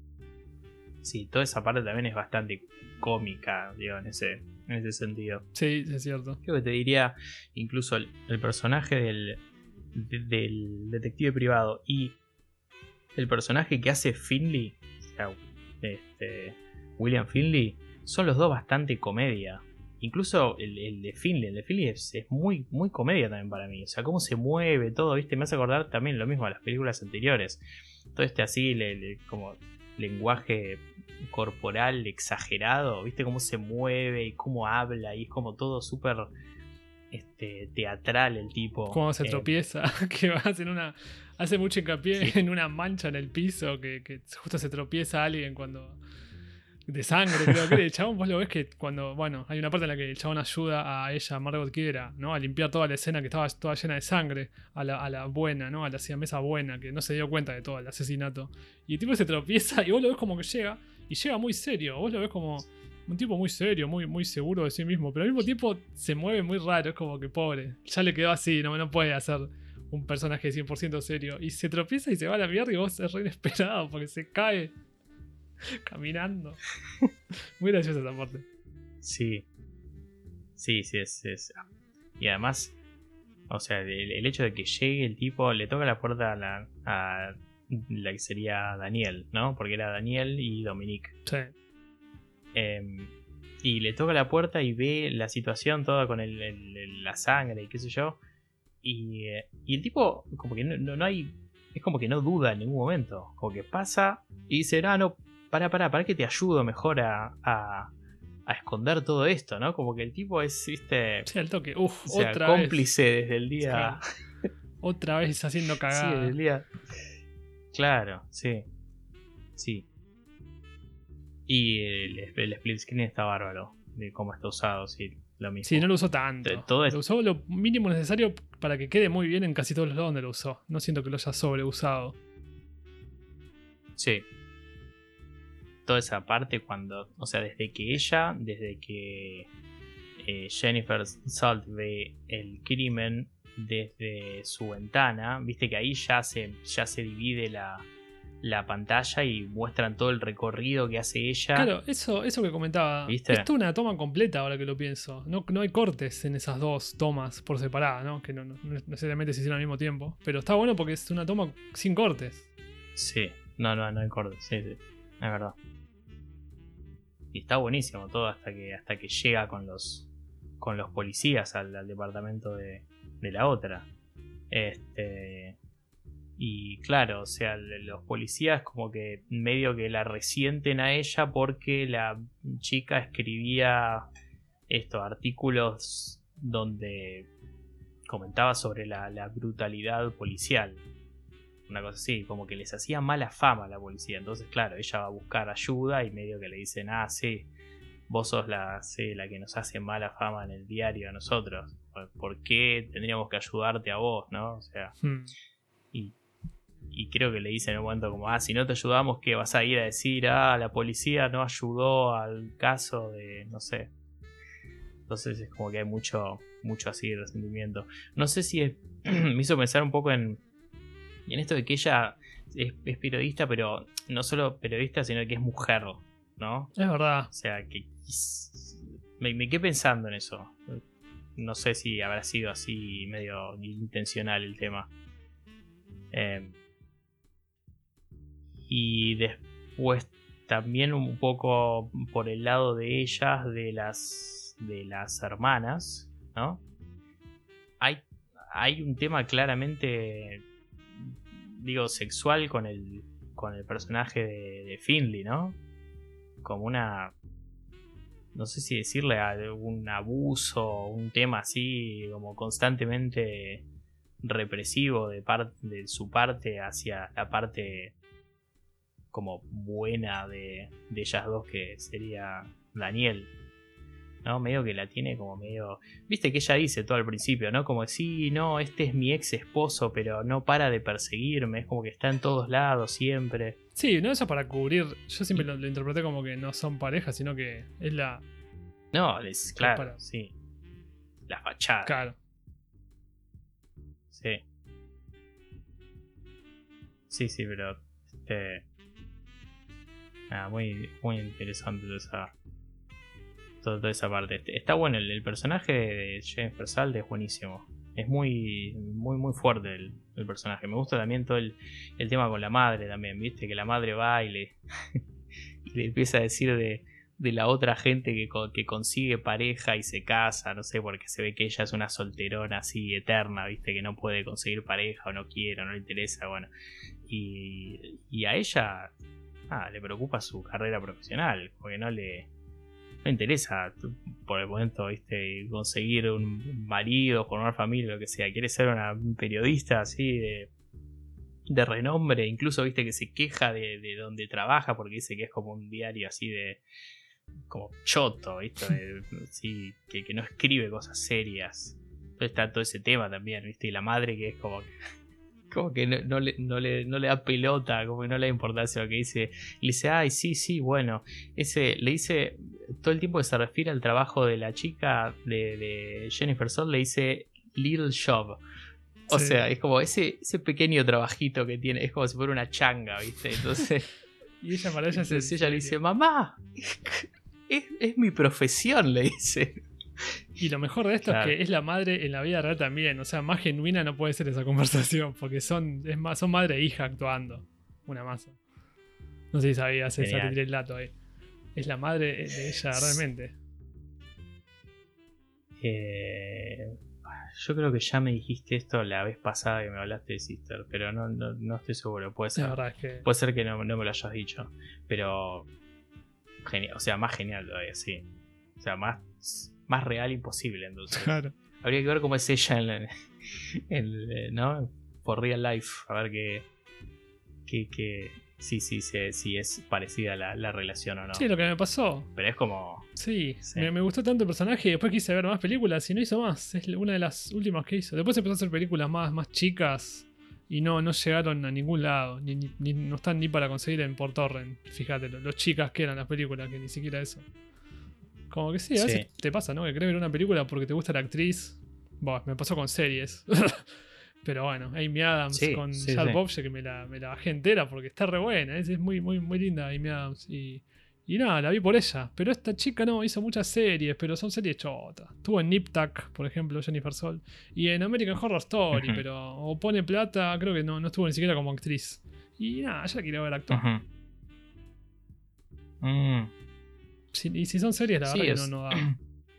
Sí, toda esa parte también es bastante cómica, digo, en ese, en ese sentido. sí, es cierto, Creo que te diría incluso el, el personaje del, de- del detective privado y el personaje que hace Finley, o sea, este, William Finley, son los dos bastante comedia. Incluso el, el de Finley, el de Finley es, es muy, muy comedia también para mí. O sea, cómo se mueve todo, ¿viste? Me hace acordar también lo mismo a las películas anteriores. Todo este así, le- le- como lenguaje corporal exagerado, ¿viste? Cómo se mueve y cómo habla y es como todo súper este, teatral el tipo. cuando se Eh, tropieza, que va a hacer una, hace mucho hincapié Sí. en una mancha en el piso, que, que justo se tropieza alguien cuando, de sangre, creo que el chabón, vos lo ves que cuando, bueno, hay una parte en la que el chabón ayuda a ella, a Margot Kidder, a, ¿no? a limpiar toda la escena que estaba toda llena de sangre, a la, a la buena, ¿no? A la siamesa buena, que no se dio cuenta de todo el asesinato. Y el tipo se tropieza y vos lo ves como que llega, y llega muy serio, vos lo ves como un tipo muy serio, muy, muy seguro de sí mismo, pero al mismo tiempo se mueve muy raro, es como que pobre, ya le quedó así, no, no puede hacer un personaje cien por ciento serio. Y se tropieza y se va a la mierda y vos es re inesperado porque se cae caminando. Muy graciosa esa parte. Sí. Sí, sí, es, es. Y además, o sea, el, el hecho de que llegue el tipo, le toca la puerta a la, a la que sería Daniel, ¿no? Porque era Daniel y Dominique. Sí. Eh, y le toca la puerta y ve la situación toda con el, el, el, la sangre y qué sé yo. Y, eh, y el tipo, como que no, no, no hay. Es como que no duda en ningún momento. Como que pasa y dice, ah, no, para, para, para que te ayudo mejor a, a, a esconder todo esto, ¿no? Como que el tipo es, viste. Sí, al toque. Uf, o sea, otra cómplice vez. desde el día. Sí. Otra vez haciendo cagada. Sí, desde el día. Claro, sí. Sí. Y el, el split screen está bárbaro. De cómo está usado, sí. Lo mismo. Sí, no lo usó tanto. Todo es... Lo usó lo mínimo necesario para que quede muy bien en casi todos los lados donde lo usó. No siento que lo haya sobreusado. Sí. Toda esa parte cuando... O sea, desde que ella, desde que eh, Jennifer Salt ve el crimen desde su ventana, viste que ahí ya se, ya se divide la, la pantalla y muestran todo el recorrido que hace ella. Claro, eso, eso que comentaba. ¿Viste? Es toda una toma completa ahora que lo pienso. No, no hay cortes en esas dos tomas por separada, ¿no? Que no, no, no necesariamente se hicieron al mismo tiempo. Pero está bueno porque es una toma sin cortes. Sí, no, no, no hay cortes, sí, sí, es verdad. Y está buenísimo todo hasta que hasta que llega con los con los policías al, al departamento de, de la otra. Este y claro, o sea, los policías como que medio que la resienten a ella porque la chica escribía estos artículos donde comentaba sobre la, la brutalidad policial. Una cosa así, como que les hacía mala fama a la policía. Entonces, claro, ella va a buscar ayuda y medio que le dicen, ah, sí, vos sos la, sí, la que nos hace mala fama en el diario a nosotros. ¿Por qué tendríamos que ayudarte a vos, no? O sea, Hmm. y, y creo que le dicen en un momento como, ah, si no te ayudamos, ¿qué vas a ir a decir? Ah, la policía no ayudó al caso de, no sé. Entonces es como que hay mucho, mucho así de resentimiento. No sé si es, me hizo pensar un poco en Y en esto de que ella es, es periodista, pero no solo periodista, sino que es mujer, ¿no? Es verdad. O sea, que me, me quedé pensando en eso. No sé si habrá sido así medio intencional el tema. Eh, y después también un poco por el lado de ellas, de las, de las hermanas, ¿no? Hay, hay un tema claramente... digo, sexual con el con el personaje de, de Finley, ¿no? Como una, no sé si decirle un abuso, un tema así como constantemente represivo de parte de su parte hacia la parte como buena de, de ellas dos, que sería Daniel, ¿no? Medio que la tiene como medio... Viste que ella dice todo al principio, ¿no? Como, sí, no, este es mi ex esposo, pero no para de perseguirme. Es como que está en todos lados siempre. Sí, no eso para cubrir. Yo siempre lo, lo interpreté como que no son parejas, sino que es la... No, es claro, para... sí. La fachada. Claro. Sí. Sí, sí, pero... Este... Nada, muy, muy interesante esa... Toda esa parte. Está bueno, el, el personaje de Jennifer Salt es buenísimo. Es muy muy muy fuerte el, el personaje. Me gusta también todo el, el tema con la madre también, ¿viste? Que la madre va y le, y le empieza a decir de, de la otra gente que, que consigue pareja y se casa, no sé, porque se ve que ella es una solterona así eterna, ¿viste? Que no puede conseguir pareja o no quiere o no le interesa, bueno. Y, y a ella ah, le preocupa su carrera profesional, porque no le... No interesa por el momento, ¿viste? Conseguir un marido, formar familia, lo que sea. Quiere ser una periodista así de, de renombre, incluso viste que se queja de, de donde trabaja porque dice que es como un diario así de como choto, ¿viste? De, sí, que, que no escribe cosas serias. Entonces está todo ese tema también, ¿viste? Y la madre que es como que, como que no, no, le, no, le, no le da pelota, como que no le da importancia a lo que dice. Y le dice, ay, sí, sí, bueno. Ese, le dice, todo el tiempo que se refiere al trabajo de la chica de, de Jennifer Sol, le dice little job. O Sí. sea, es como ese, ese pequeño trabajito que tiene, es como si fuera una changa, ¿viste? Entonces, Y ella para ella es entonces en ella le serio. dice, mamá, es, es mi profesión, le dice. Y lo mejor de esto Claro. es que es la madre en la vida real también. O sea, más genuina no puede ser esa conversación. Porque son, es más, son madre e hija actuando. Una masa. No sé si sabías esa, te Genial. tiré el dato ahí. Es la madre de ella realmente. Eh, yo creo que ya me dijiste esto la vez pasada que me hablaste de Sister, pero no, no, no estoy seguro. Puede La ser, verdad es que. puede ser que no, no me lo hayas dicho. Pero, genial, o sea, más genial todavía, sí. O sea, más, más real imposible, entonces. Claro. Habría que ver cómo es ella en, la- en, ¿no? For real life. A ver qué. qué, qué sí, sí, sí, sí es parecida la, la relación o no. Sí, lo que me pasó. Pero es como. Sí, Sí. Me, me gustó tanto el personaje y después quise ver más películas y no hizo más. Es una de las últimas que hizo. Después empezó a hacer películas más, más chicas y no, no llegaron a ningún lado. Ni, ni- ni- no están ni para conseguir en por torrent. Fíjate, lo, lo chicas que eran las películas, que ni siquiera eso. Como que sí, a veces Sí. te pasa, ¿no? Que querés ver una película porque te gusta la actriz. Bah, me pasó con series. Pero bueno, Amy Adams Sí, con sí, Sharp sí. Object que me la, me la bajé entera porque está re buena. Es, es muy, muy, muy linda Amy Adams. Y, y nada, la vi por ella. Pero esta chica no, hizo muchas series, pero son series chotas. Estuvo en Nip Tuck, por ejemplo, Jennifer Sol. Y en American Horror Story, Ujú. pero o pone plata, creo que no, no estuvo ni siquiera como actriz. Y nada, ya la quiero ver actuar. Ujú. Mm. Si- y si son series, la Sí, verdad que no, es- no da.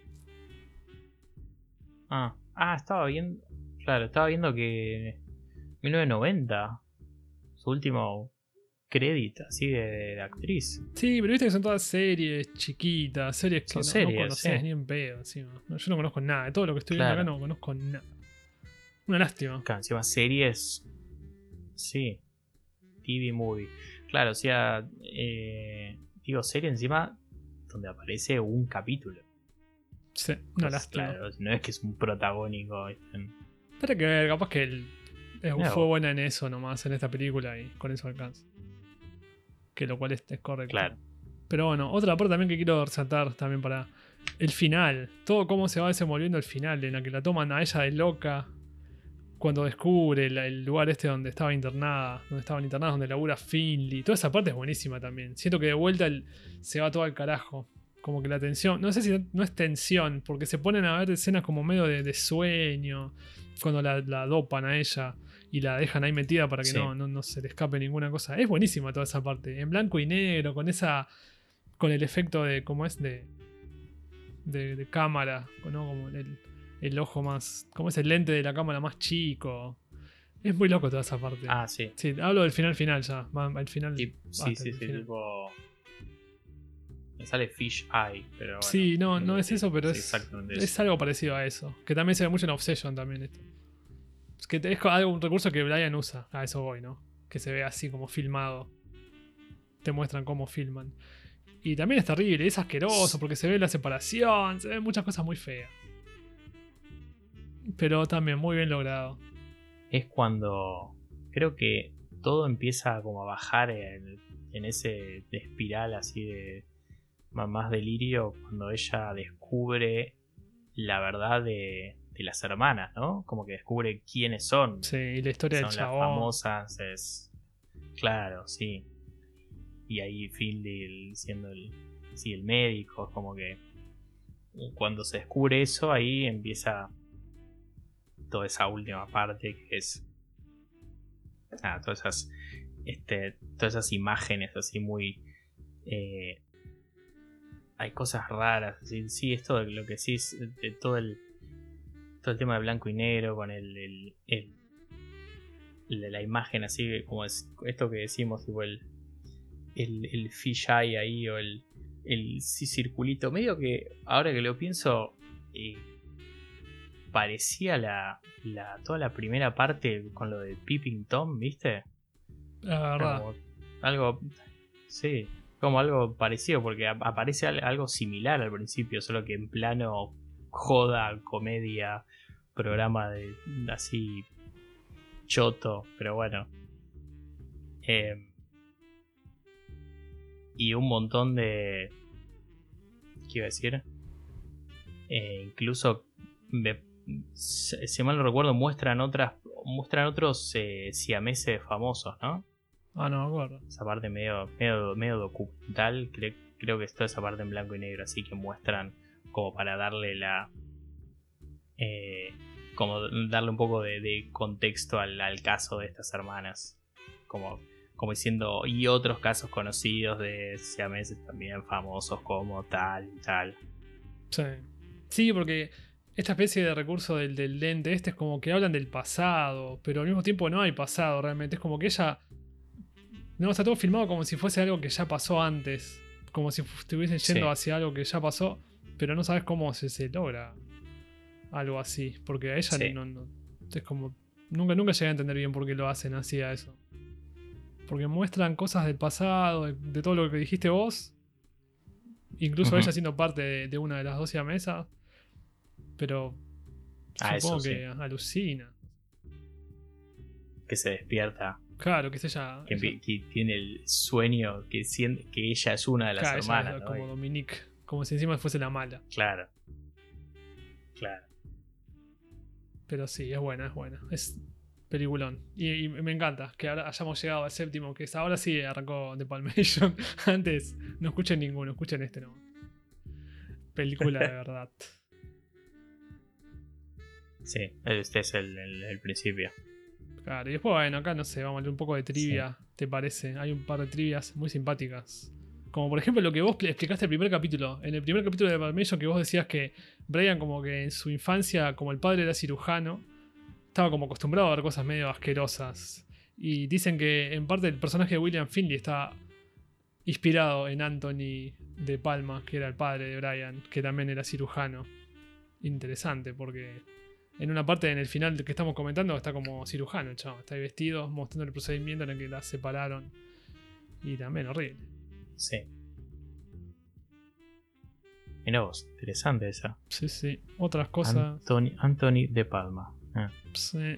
Ah, ah, estaba viendo. Claro, estaba viendo que. mil novecientos noventa. Su último crédito así de, de actriz. Sí, pero viste que son todas series chiquitas, series que Son no, series, no conoces sí. ni en pedo. encima. No, yo no conozco nada. De todo lo que estoy viendo Claro. acá no conozco nada. Una lástima. Claro, encima series. Sí. T V movie. Claro, o sea. eh, digo, serie encima donde aparece un capítulo. Sí, una Entonces, lástima. claro, no es que es un protagónico. ¿viste? Pero que ver, capaz que él eh, Mira fue vos. buena en eso nomás, en esta película, y con eso alcanza. Que lo cual es, es correcto. Claro. Pero bueno, otra parte también que quiero resaltar también para el final. Todo cómo se va desenvolviendo el final, en la que la toman a ella de loca. Cuando descubre el, el lugar este donde estaba internada, donde estaban internadas, donde labura Finley. Toda esa parte es buenísima también. Siento que de vuelta el- se va todo al carajo. Como que la tensión, no sé si no es tensión, porque se ponen a ver escenas como medio de, de sueño, cuando la, la dopan a ella y la dejan ahí metida para que Sí. no, no, no se le escape ninguna cosa. Es buenísima toda esa parte, en blanco y negro, con esa, con el efecto de, ¿cómo es? De, de, de cámara, ¿no? Como el, el ojo más, como es el lente de la cámara más chico. Es muy loco toda esa parte. Ah, sí. Sí, hablo del final final ya, más- al final. Tip- sí, hasta sí, el sí, final. tipo. Me sale Fish Eye, pero bueno. Sí, no, no es sí, eso, pero sí, es, exactamente es eso. algo parecido a eso. Que también se ve mucho en Obsession también esto. Es que es algo, un recurso que Brian usa. A eso voy, ¿no? Que se ve así como filmado. Te muestran cómo filman. Y también es terrible, es asqueroso porque se ve la separación, se ven muchas cosas muy feas. Pero también muy bien logrado. Es cuando creo que todo empieza como a bajar en, en ese de espiral así de ma- más delirio cuando ella descubre la verdad de, de las hermanas, ¿no? Como que descubre quiénes son. Sí, y la historia son del las chabón. famosas, es claro, sí. Y ahí Finley el- siendo el, sí, el médico, es como que cuando se descubre eso, ahí empieza toda esa última parte que es ah, todas esas este, todas esas imágenes así muy eh, hay cosas raras así, sí, esto de lo que sí es de todo el todo el tema de blanco y negro con el, el, el la, la imagen así como es esto que decimos tipo el el, el fish eye ahí o el el sí, circulito medio que ahora que lo pienso eh, parecía la, la toda la primera parte con lo de Peeping Tom, ¿viste? La verdad. Como algo. Sí, como algo parecido, porque ap- aparece al- algo similar al principio, solo que en plano joda, comedia, programa de así choto, pero bueno. Eh, y un montón de. ¿Qué iba a decir? Eh, incluso, me- si si mal no recuerdo, muestran otras muestran otros eh, siameses famosos, ¿no? Ah, no me acuerdo. Esa parte medio, medio, medio documental, cre- creo que es toda esa parte en blanco y negro, así que muestran como para darle la... eh, como darle un poco de, de contexto al, al caso de estas hermanas. Como, como diciendo, y otros casos conocidos de siameses también famosos como tal y tal. Sí. Sí, porque esta especie de recurso del, del lente este es como que hablan del pasado, pero al mismo tiempo no hay pasado realmente. Es como que ella. No, está todo filmado como si fuese algo que ya pasó antes. Como si fu- estuviesen yendo Sí, hacia algo que ya pasó, pero no sabes cómo se, se logra algo así. Porque a ella sí. no, no. Es como. Nunca, nunca llegué a entender bien por qué lo hacen así a eso. Porque muestran cosas del pasado, de, de todo lo que dijiste vos. Incluso ella Ujú. siendo parte de, de una de las doce mesas. Pero Ah, eso supongo sí. que alucina. Que se despierta, Claro, que es ella. que, ella empi- que tiene el sueño, que siente que ella es una de las claro, ella hermanas, es ¿no? como Y- Dominique. Como si encima fuese la mala. claro, claro. Pero sí, es buena, es buena. Es peliculón. Y, y me encanta que ahora hayamos llegado al séptimo, que es, ahora sí arrancó The Palmation. Antes no escuchen ninguno, escuchen este no. Película de verdad. Sí, este es el, el- el principio. Claro, y después, bueno, acá no sé, vamos a leer un poco de Sí. trivia, ¿te parece? Hay un par de trivias muy simpáticas. Como por ejemplo lo que vos explicaste en el primer capítulo. En el primer capítulo de Palmation que vos decías que Brian como que en su infancia, como el padre era cirujano, estaba como acostumbrado a ver cosas medio asquerosas. Y dicen que en parte el personaje de William Finley está inspirado en Anthony de Palma, que era el padre de Brian, que también era cirujano. Interesante, porque en una parte en el final que estamos comentando está como cirujano el chavo. Está ahí vestido, mostrando el procedimiento en el que las separaron. Y también horrible. Sí. Mirá vos, interesante esa. Sí, sí. Otras cosas. Anthony, Anthony de Palma. Ah, Sí.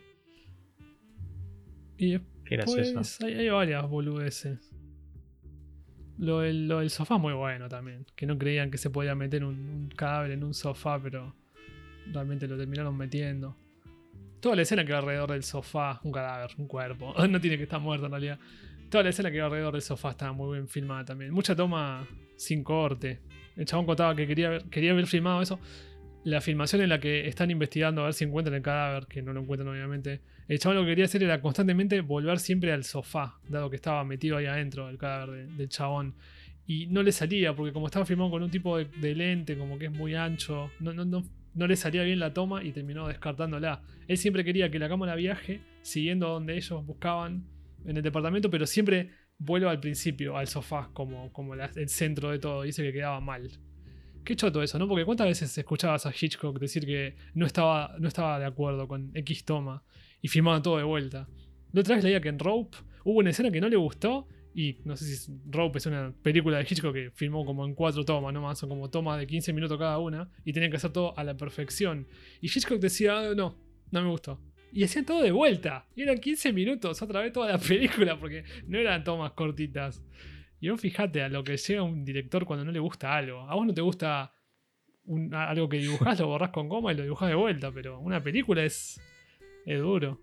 Y qué gracioso. después hay, hay varias boludeces. Lo del, lo del sofá es muy bueno también. Que no creían que se podía meter un, un cadáver en un sofá, pero realmente lo terminaron metiendo. Toda la escena que va alrededor del sofá, un cadáver, un cuerpo. No tiene que estar muerto en realidad. Toda la escena que va alrededor del sofá estaba muy bien filmada también. Mucha toma sin corte. El chabón contaba que quería, ver- quería haber filmado eso. La filmación en la que están investigando a ver si encuentran el cadáver, que no lo encuentran obviamente. El chabón lo que quería hacer era constantemente volver siempre al sofá, dado que estaba metido ahí adentro el cadáver de- del chabón. Y no le salía, porque como estaba filmado con un tipo de, de lente, como que es muy ancho, no, no, no, no le salía bien la toma y terminó descartándola. Él siempre quería que la cámara viaje, siguiendo donde ellos buscaban en el departamento, pero siempre vuelva al principio, al sofá, como, como la- el centro de todo. Dice que quedaba mal. Qué choto eso, ¿no? Porque cuántas veces escuchabas a Hitchcock decir que no estaba, no estaba de acuerdo con X toma y filmaba todo de vuelta. La otra vez leía que en Rope hubo una escena que no le gustó y no sé si es- Rope es una película de Hitchcock que filmó como en cuatro tomas nomás, son como tomas de quince minutos cada una y tenían que hacer todo a la perfección. Y Hitchcock decía, "Ah, no, no me gustó". Y hacían todo de vuelta. Y eran quince minutos, otra vez toda la película, porque no eran tomas cortitas. Y vos fijate a lo que llega un director cuando no le gusta algo. A vos no te gusta un- a- algo que dibujás, lo borrás con goma y lo dibujás de vuelta, pero una película es, es duro.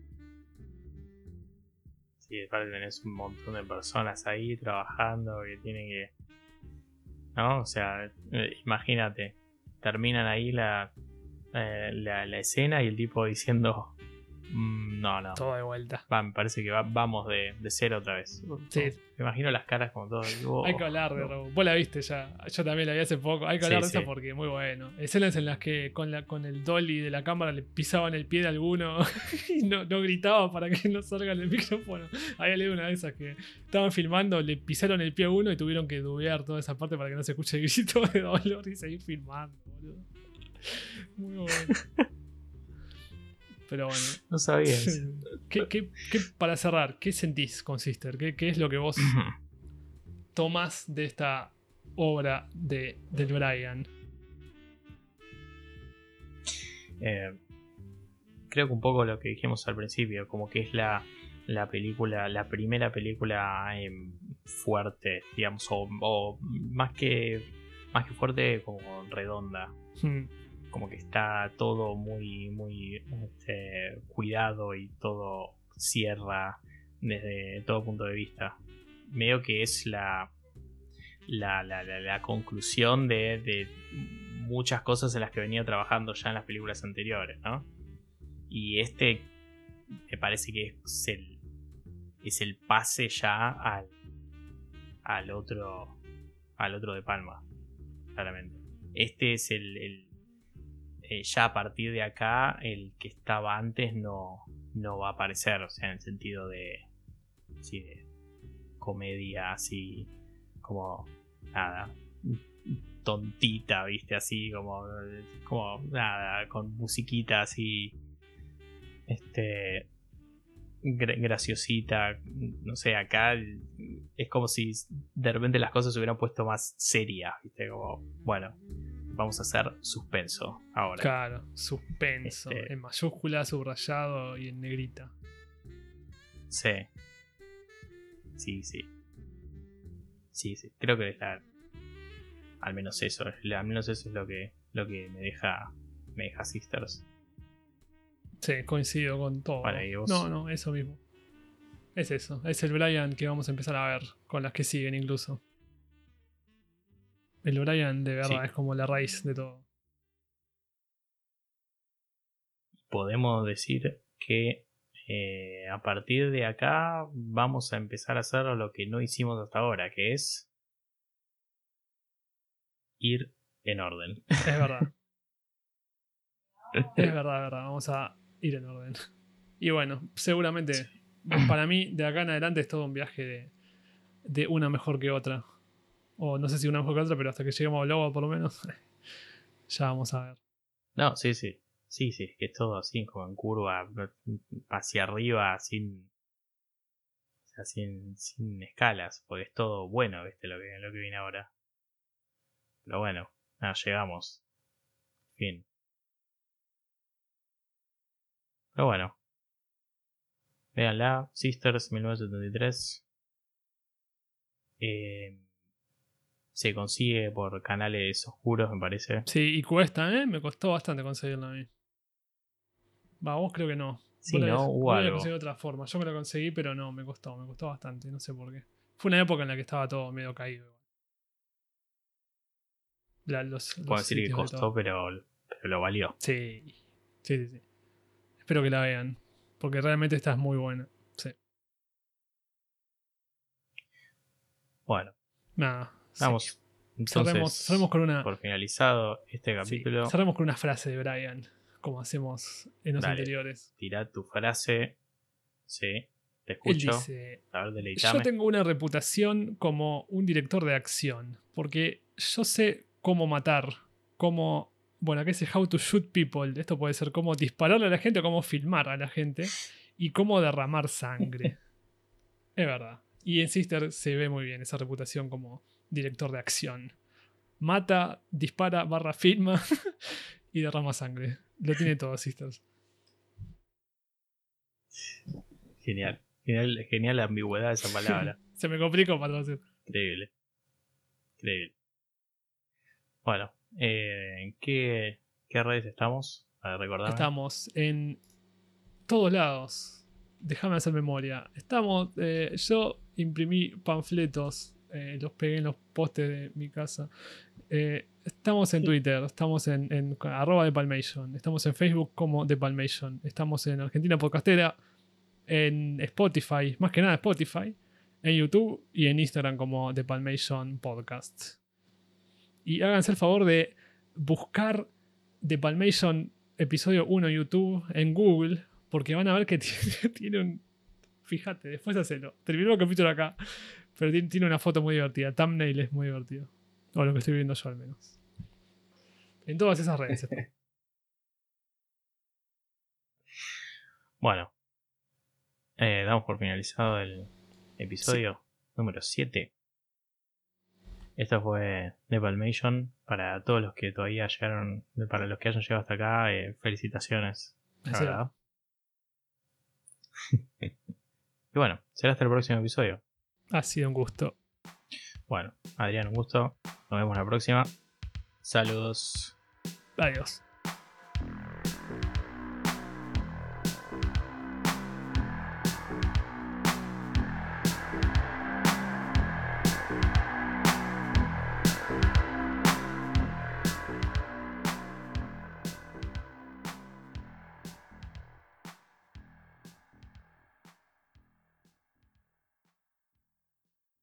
Sí, aparte tenés un montón de personas ahí trabajando que tienen que. ¿No? O sea, eh, imagínate. Terminan ahí la, eh, la, la escena y el tipo diciendo. "Mm, no, no. Todo de vuelta. Va, me parece que va- vamos de, de cero otra vez". Sí. Me imagino las caras como todo. digo, Hay que hablar de no. Robo. Vos la viste ya. Yo también la vi hace poco. Hay que Sí, hablar de sí. esa porque es muy bueno. Escenas en las que con, la, con el dolly de la cámara le pisaban el pie de alguno y no, no gritaba para que no salga en el micrófono. Había leído una de esas que estaban filmando, le pisaron el pie a uno y tuvieron que dubear toda esa parte para que no se escuche el grito de dolor y seguir filmando, boludo. Muy bueno. Pero bueno. No sabía. Sí. ¿Qué, qué, qué, para cerrar, ¿qué sentís con Sister? ¿Qué, qué es lo que vos tomás de esta obra de, del Brian? Eh, creo que un poco lo que dijimos al principio, como que es la, la película, la primera película eh, fuerte, digamos, o, o más que más que fuerte, como redonda. Hmm. Como que está todo muy, muy este, cuidado y todo cierra desde todo punto de vista. Medio que es la la, la, la, la conclusión de, de muchas cosas en las que venía trabajando ya en las películas anteriores, ¿no? Y este me parece que es el, es el pase ya al, al otro al otro De Palma, claramente. Este es el, el eh, ya a partir de acá el que estaba antes no, no va a aparecer, o sea, en el sentido de, sí, de comedia así como nada tontita, viste, así como como nada, con musiquita así este gra- graciosita, no sé, acá es como si de repente las cosas se hubieran puesto más serias, viste, como bueno, vamos a hacer suspenso ahora. Claro, suspenso, Este, en mayúscula, subrayado y en negrita. Sí. Sí, sí. Sí, sí. Creo que es la, al menos eso. Al menos eso es lo que, lo que me deja. Me deja Sisters. Sí, coincido con todo. Bueno, ¿y vos? No, no, eso mismo. Es eso. Es el Brian que vamos a empezar a ver con las que siguen incluso. El Brian de verdad Sí. es como la raíz de todo. Podemos decir que eh, a partir de acá vamos a empezar a hacer lo que no hicimos hasta ahora, que es ir en orden. Es verdad. Es verdad, es verdad. Vamos a ir en orden. Y bueno, seguramente Sí. para mí de acá en adelante es todo un viaje de, de una mejor que otra. O no sé si una mejor que otra, pero hasta que lleguemos a Lobo por lo menos. Ya vamos a ver. No, sí, sí. Sí, sí, es que es todo así, como en curva, hacia arriba, sin, o sea, sin, sin escalas, porque es todo bueno, ¿viste? Lo que, lo que viene ahora. Pero bueno, nada, llegamos. Fin. Pero bueno, véanla, Sisters mil novecientos setenta y tres. Eh, se consigue por canales oscuros, me parece. Sí, y cuesta, ¿eh? Me costó bastante conseguirla a mí. Va, vos creo que no. Vos Sí, la, ¿no? Hubo vos la algo. conseguí de otra forma. Yo me la conseguí, pero no, me costó, me costó bastante. No sé por qué. Fue una época en la que estaba todo medio caído. La- los, los Puedo decir que sitios de costó, todo. pero, pero lo valió. Sí, sí, sí, sí. Espero que la vean. Porque realmente esta es muy buena. Sí. Bueno, Nada, sí. damos Cerremos, cerremos entonces con una. por finalizado este Sí, capítulo. cerremos con una frase de Brian. Como hacemos en los Dale, anteriores. tirá tu frase. Sí, te Él escucho. dice. A ver, Yo deleitame. tengo una reputación como un director de acción, porque yo sé cómo matar, cómo, bueno, acá dice how to shoot people, esto puede ser cómo dispararle a la gente o cómo filmar a la gente, y cómo derramar sangre. Es verdad. Y en Sister se ve muy bien esa reputación como director de acción. Mata, dispara, barra filma y derrama sangre. Lo tiene todo Sisters. Genial. Genial, genial la ambigüedad de esa palabra. Se me complicó para traducir. Increíble. Increíble. Bueno, eh, ¿en qué, qué redes estamos? A ver, recordame. Estamos en todos lados. Déjame hacer memoria. Estamos. eh, yo imprimí panfletos. eh, los pegué en los postes de mi casa. Eh, estamos en Twitter. Estamos en, en arroba de Palmation. Estamos en Facebook como de Palmation. Estamos en Argentina Podcastera. En Spotify. Más que nada Spotify. En YouTube y en Instagram como The Palmation Podcast. Y háganse el favor de buscar The Palmation episodio uno YouTube en Google, porque van a ver que tiene, tiene un... Fíjate, después hacelo. Terminó el capítulo acá, pero tiene, tiene una foto muy divertida. Thumbnail es muy divertido. O lo que estoy viendo yo al menos. En todas esas redes está. Bueno, eh, damos por finalizado el episodio sí. número siete. Esto fue The Palmation. Para todos los que todavía llegaron, para los que hayan llegado hasta acá, eh, felicitaciones. La verdad. Y bueno, será hasta el próximo episodio. Ha sido un gusto. Bueno, Adrián, un gusto. Nos vemos la próxima. Saludos. Adiós.